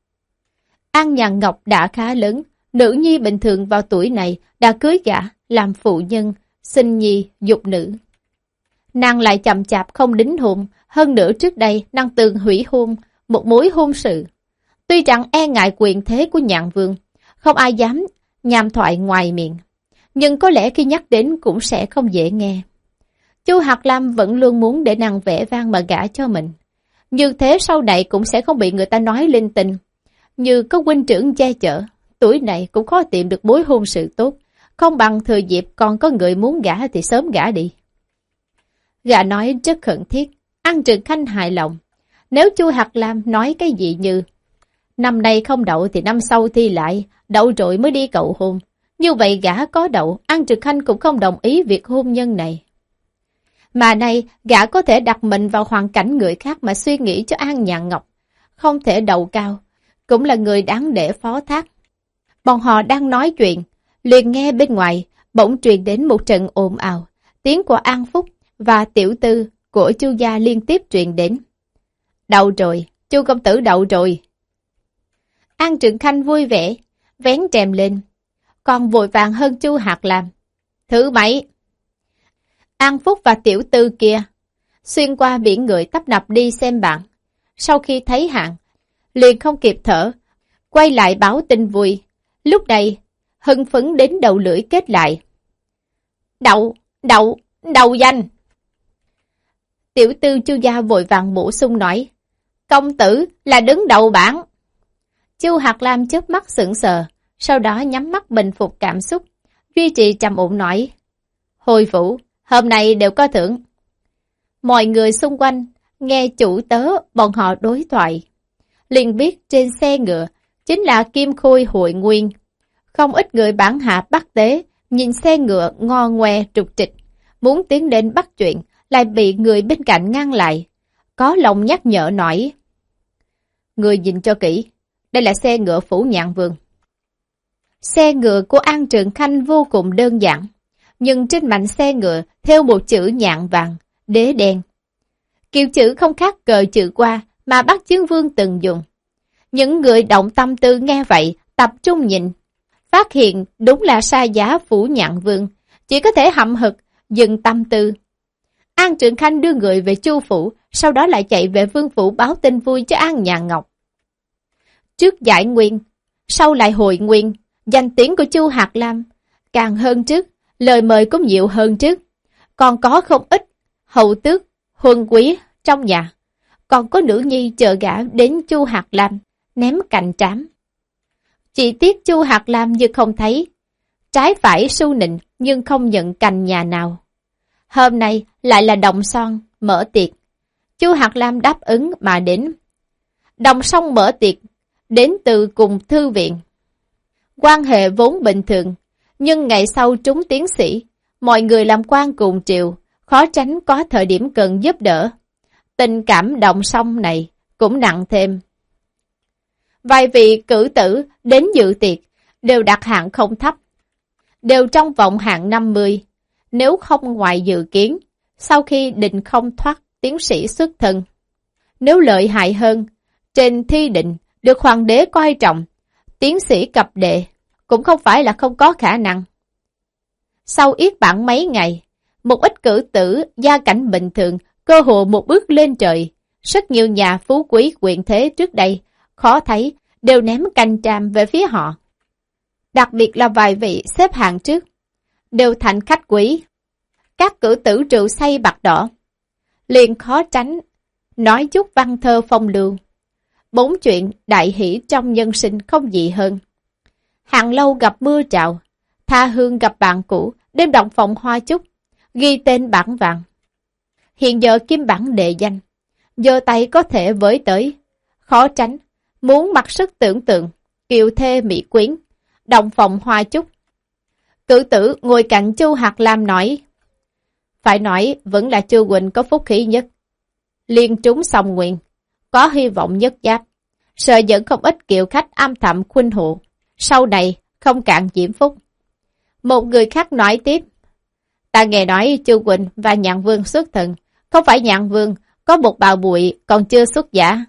An Nhàn Ngọc đã khá lớn, nữ nhi bình thường vào tuổi này đã cưới gã làm phụ nhân, sinh nhi, dục nữ. Nàng lại chậm chạp không đính hôn, hơn nữa trước đây nàng từng hủy hôn một mối hôn sự. Tuy rằng e ngại quyền thế của Nhạn Vương, không ai dám nhàm thoại ngoài miệng, nhưng có lẽ khi nhắc đến cũng sẽ không dễ nghe. Chu Hạt Lam vẫn luôn muốn để nàng vẽ vang mà gả cho mình. Như thế sau này cũng sẽ không bị người ta nói linh tinh. Như có huynh trưởng che chở, tuổi này cũng khó tìm được mối hôn sự tốt, không bằng thừa dịp còn có người muốn gả thì sớm gả đi. Gã nói rất khẩn thiết, An Trường Khanh hài lòng. Nếu Chu Hạt Lam nói cái gì như năm nay không đậu thì năm sau thi lại, đậu rồi mới đi cầu hôn, như vậy gã có đậu, An Trường Khanh cũng không đồng ý việc hôn nhân này. Mà nay gã có thể đặt mình vào hoàn cảnh người khác mà suy nghĩ cho An Nhàn Ngọc, không thể đậu cao, cũng là người đáng để phó thác. Bọn họ đang nói chuyện, liền nghe bên ngoài bỗng truyền đến một trận ồn ào, tiếng của An Phúc và tiểu tư của Chu gia liên tiếp truyền đến. Đậu rồi, Chu công tử đậu rồi. An Trường Khanh vui vẻ, vén rèm lên, còn vội vàng hơn Chu Hạt Lam. Thứ mấy? An Phúc và tiểu tư kia xuyên qua biển người tấp nập đi xem bạn. Sau khi thấy Hạng, liền không kịp thở, quay lại báo tin vui. Lúc này, hưng phấn đến đầu lưỡi kết lại. Đậu, đậu, đậu danh. Tiểu tư Chu gia vội vàng bổ sung nói, công tử là đứng đầu bảng. Chu Hạt Lam chớp mắt sững sờ, sau đó nhắm mắt bình phục cảm xúc, duy trì trầm ổn nói, hồi phủ, hôm nay đều có thưởng. Mọi người xung quanh nghe chủ tớ bọn họ đối thoại, liền biết trên xe ngựa chính là Kim Khôi Hội Nguyên. Không ít người bản hạ bắt tế, nhìn xe ngựa ngo ngoe trục trịch, muốn tiến đến bắt chuyện, lại bị người bên cạnh ngăn lại. Có lòng nhắc nhở nói, người nhìn cho kỹ, đây là xe ngựa phủ Nhạn Vương. Xe ngựa của An Trường Khanh vô cùng đơn giản, nhưng trên mảnh xe ngựa theo một chữ nhạn vàng, đế đen. Kiểu chữ không khác cờ chữ qua mà Bắc Chương Vương từng dùng. Những người động tâm tư nghe vậy, tập trung nhìn, phát hiện đúng là sa giá phủ Nhạn Vương, chỉ có thể hậm hực, dừng tâm tư. An Trường Khanh đưa người về Chu phủ, sau đó lại chạy về Vương phủ báo tin vui cho An Nhàn Ngọc. Trước giải nguyên, sau lại hội nguyên, danh tiếng của Chu Hạt Lam càng hơn trước, lời mời cũng nhiều hơn trước. Còn có không ít hậu tước, huân quý trong nhà, còn có nữ nhi chờ gả đến Chu Hạt Lam, ném cành trám. Chỉ tiếc Chu Hạt Lam như không thấy, trái phải su nịnh nhưng không nhận cành nhà nào. Hôm nay lại là Đồng Son mở tiệc, Chu Hạt Lam đáp ứng mà đến. Đồng Son mở tiệc, đến từ cùng thư viện. Quan hệ vốn bình thường, nhưng ngày sau trúng tiến sĩ, mọi người làm quan cùng triều, khó tránh có thời điểm cần giúp đỡ. Tình cảm Đồng Son này cũng nặng thêm. Vài vị cử tử đến dự tiệc, đều đặt hạng không thấp, đều trong vòng hạng năm mươi. Nếu không ngoài dự kiến, sau khi định không thoát tiến sĩ xuất thân. Nếu lợi hại hơn, trên thi định được hoàng đế coi trọng, tiến sĩ cập đệ cũng không phải là không có khả năng. Sau yết bản mấy ngày, một ít cử tử gia cảnh bình thường, cơ hội một bước lên trời. Rất nhiều nhà phú quý quyền thế trước đây, khó thấy, đều ném canh tràm về phía họ. Đặc biệt là vài vị xếp hạng trước, đều thành khách quý. Các cử tử rượu say bạc đỏ, liền khó tránh, nói chút văn thơ phong lưu. Bốn chuyện đại hỷ trong nhân sinh không gì hơn. Hàng lâu gặp mưa trào, tha hương gặp bạn cũ, đêm động phòng hoa chúc, ghi tên bảng vàng. Hiện giờ kim bản đề danh, giờ tay có thể với tới, khó tránh, muốn mặc sức tưởng tượng, kiều thê mỹ quyến, động phòng hoa chúc. Cử tử ngồi cạnh Chu Hạt Lam nói, phải nói vẫn là Chu Quỳnh có phúc khí nhất. Liên trúng song nguyện, có hy vọng nhất giáp, sợ dẫn không ít kiệu khách âm thầm khuynh hộ, sau này không cạn diễm phúc. Một người khác nói tiếp, ta nghe nói Chu Quỳnh và Nhạn Vương xuất thần, không phải Nhạn Vương có một bào bụi còn chưa xuất giả.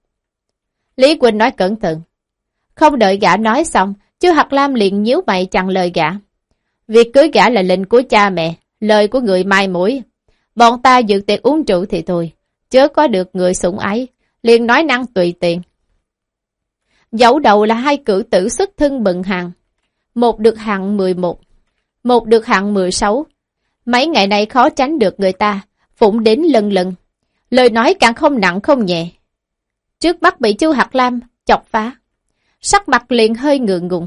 Lý Quỳnh nói cẩn thận, không đợi gã nói xong, Chu Hạt Lam liền nhíu mày chặn lời gã. Việc cưới gã là lệnh của cha mẹ, lời của người mai mối. Bọn ta dự tiệc uống rượu thì thôi, chớ có được người sủng ái, liền nói năng tùy tiện. Dẫu đầu là hai cử tử xuất thân bận hàng, một được hạng mười một, một được hạng mười sáu. Mấy ngày nay khó tránh được người ta phụng đến lần lần, lời nói càng không nặng không nhẹ. Trước mắt bị Chu Hạt Lam chọc phá, sắc mặt liền hơi ngượng ngùng.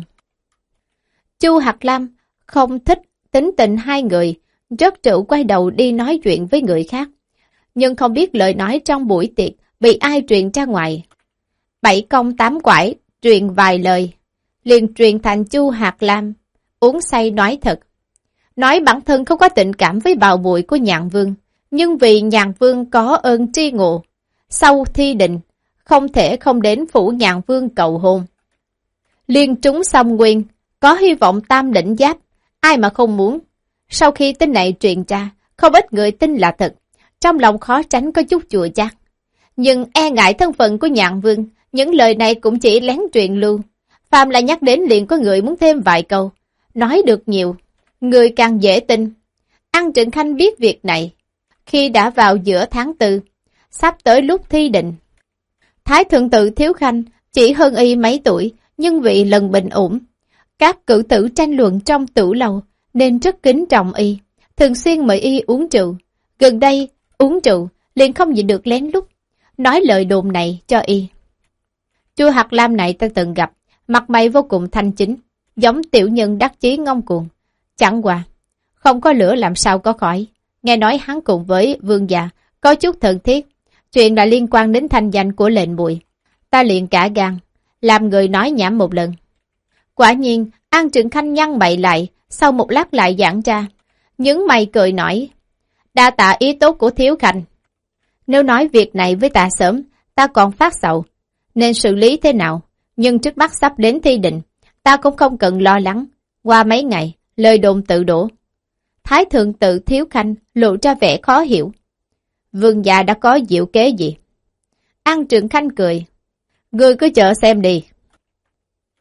Chu Hạt Lam không thích tính tình hai người, rất rượu quay đầu đi nói chuyện với người khác, nhưng không biết lời nói trong buổi tiệc bị ai truyền ra ngoài. Bảy công tám quải truyền vài lời, liền truyền thành Chu Hạt Lam uống say nói thật. Nói bản thân không có tình cảm với bào bụi của Nhạn Vương, nhưng vì Nhạn Vương có ơn tri ngộ, sau thi định không thể không đến phủ Nhạn Vương cầu hôn. Liên trúng song nguyên, có hy vọng tam đỉnh giáp, ai mà không muốn. Sau khi tin này truyền ra, không ít người tin là thật, trong lòng khó tránh có chút chùa chát. Nhưng e ngại thân phận của Nhạn Vương, những lời này cũng chỉ lén truyền lưu. Phàm là nhắc đến liền có người muốn thêm vài câu. Nói được nhiều, người càng dễ tin. An Trừng Khanh biết việc này. Khi đã vào giữa tháng tư, sắp tới lúc thi định. Thái thượng tự Thiếu Khanh chỉ hơn y mấy tuổi, nhưng vì lần bình ổn. Các cử tử tranh luận trong tử lầu nên rất kính trọng y, thường xuyên mời y uống rượu. Gần đây, uống rượu liền không nhịn được lén lút nói lời đồn này cho y. Chu Hạt Lam này ta từng gặp, mặt mày vô cùng thanh chính, giống tiểu nhân đắc chí ngông cuồng. Chẳng qua, không có lửa làm sao có khói. Nghe nói hắn cùng với vương gia có chút thân thiết, chuyện đã liên quan đến thanh danh của lệnh Bùi. Ta liền cả gan, làm người nói nhảm một lần. Quả nhiên, An Trừng Khanh nhăn bậy lại, sau một lát lại giãn ra. Nhướng mày cười nói, đa tạ ý tốt của Thiếu Khanh. Nếu nói việc này với ta sớm, ta còn phát sầu, nên xử lý thế nào. Nhưng trước mắt sắp đến thi định, ta cũng không cần lo lắng. Qua mấy ngày, lời đồn tự đổ. Thái thượng tự Thiếu Khanh lộ ra vẻ khó hiểu. Vương gia đã có diệu kế gì? An Trừng Khanh cười. Ngươi cứ chờ xem đi.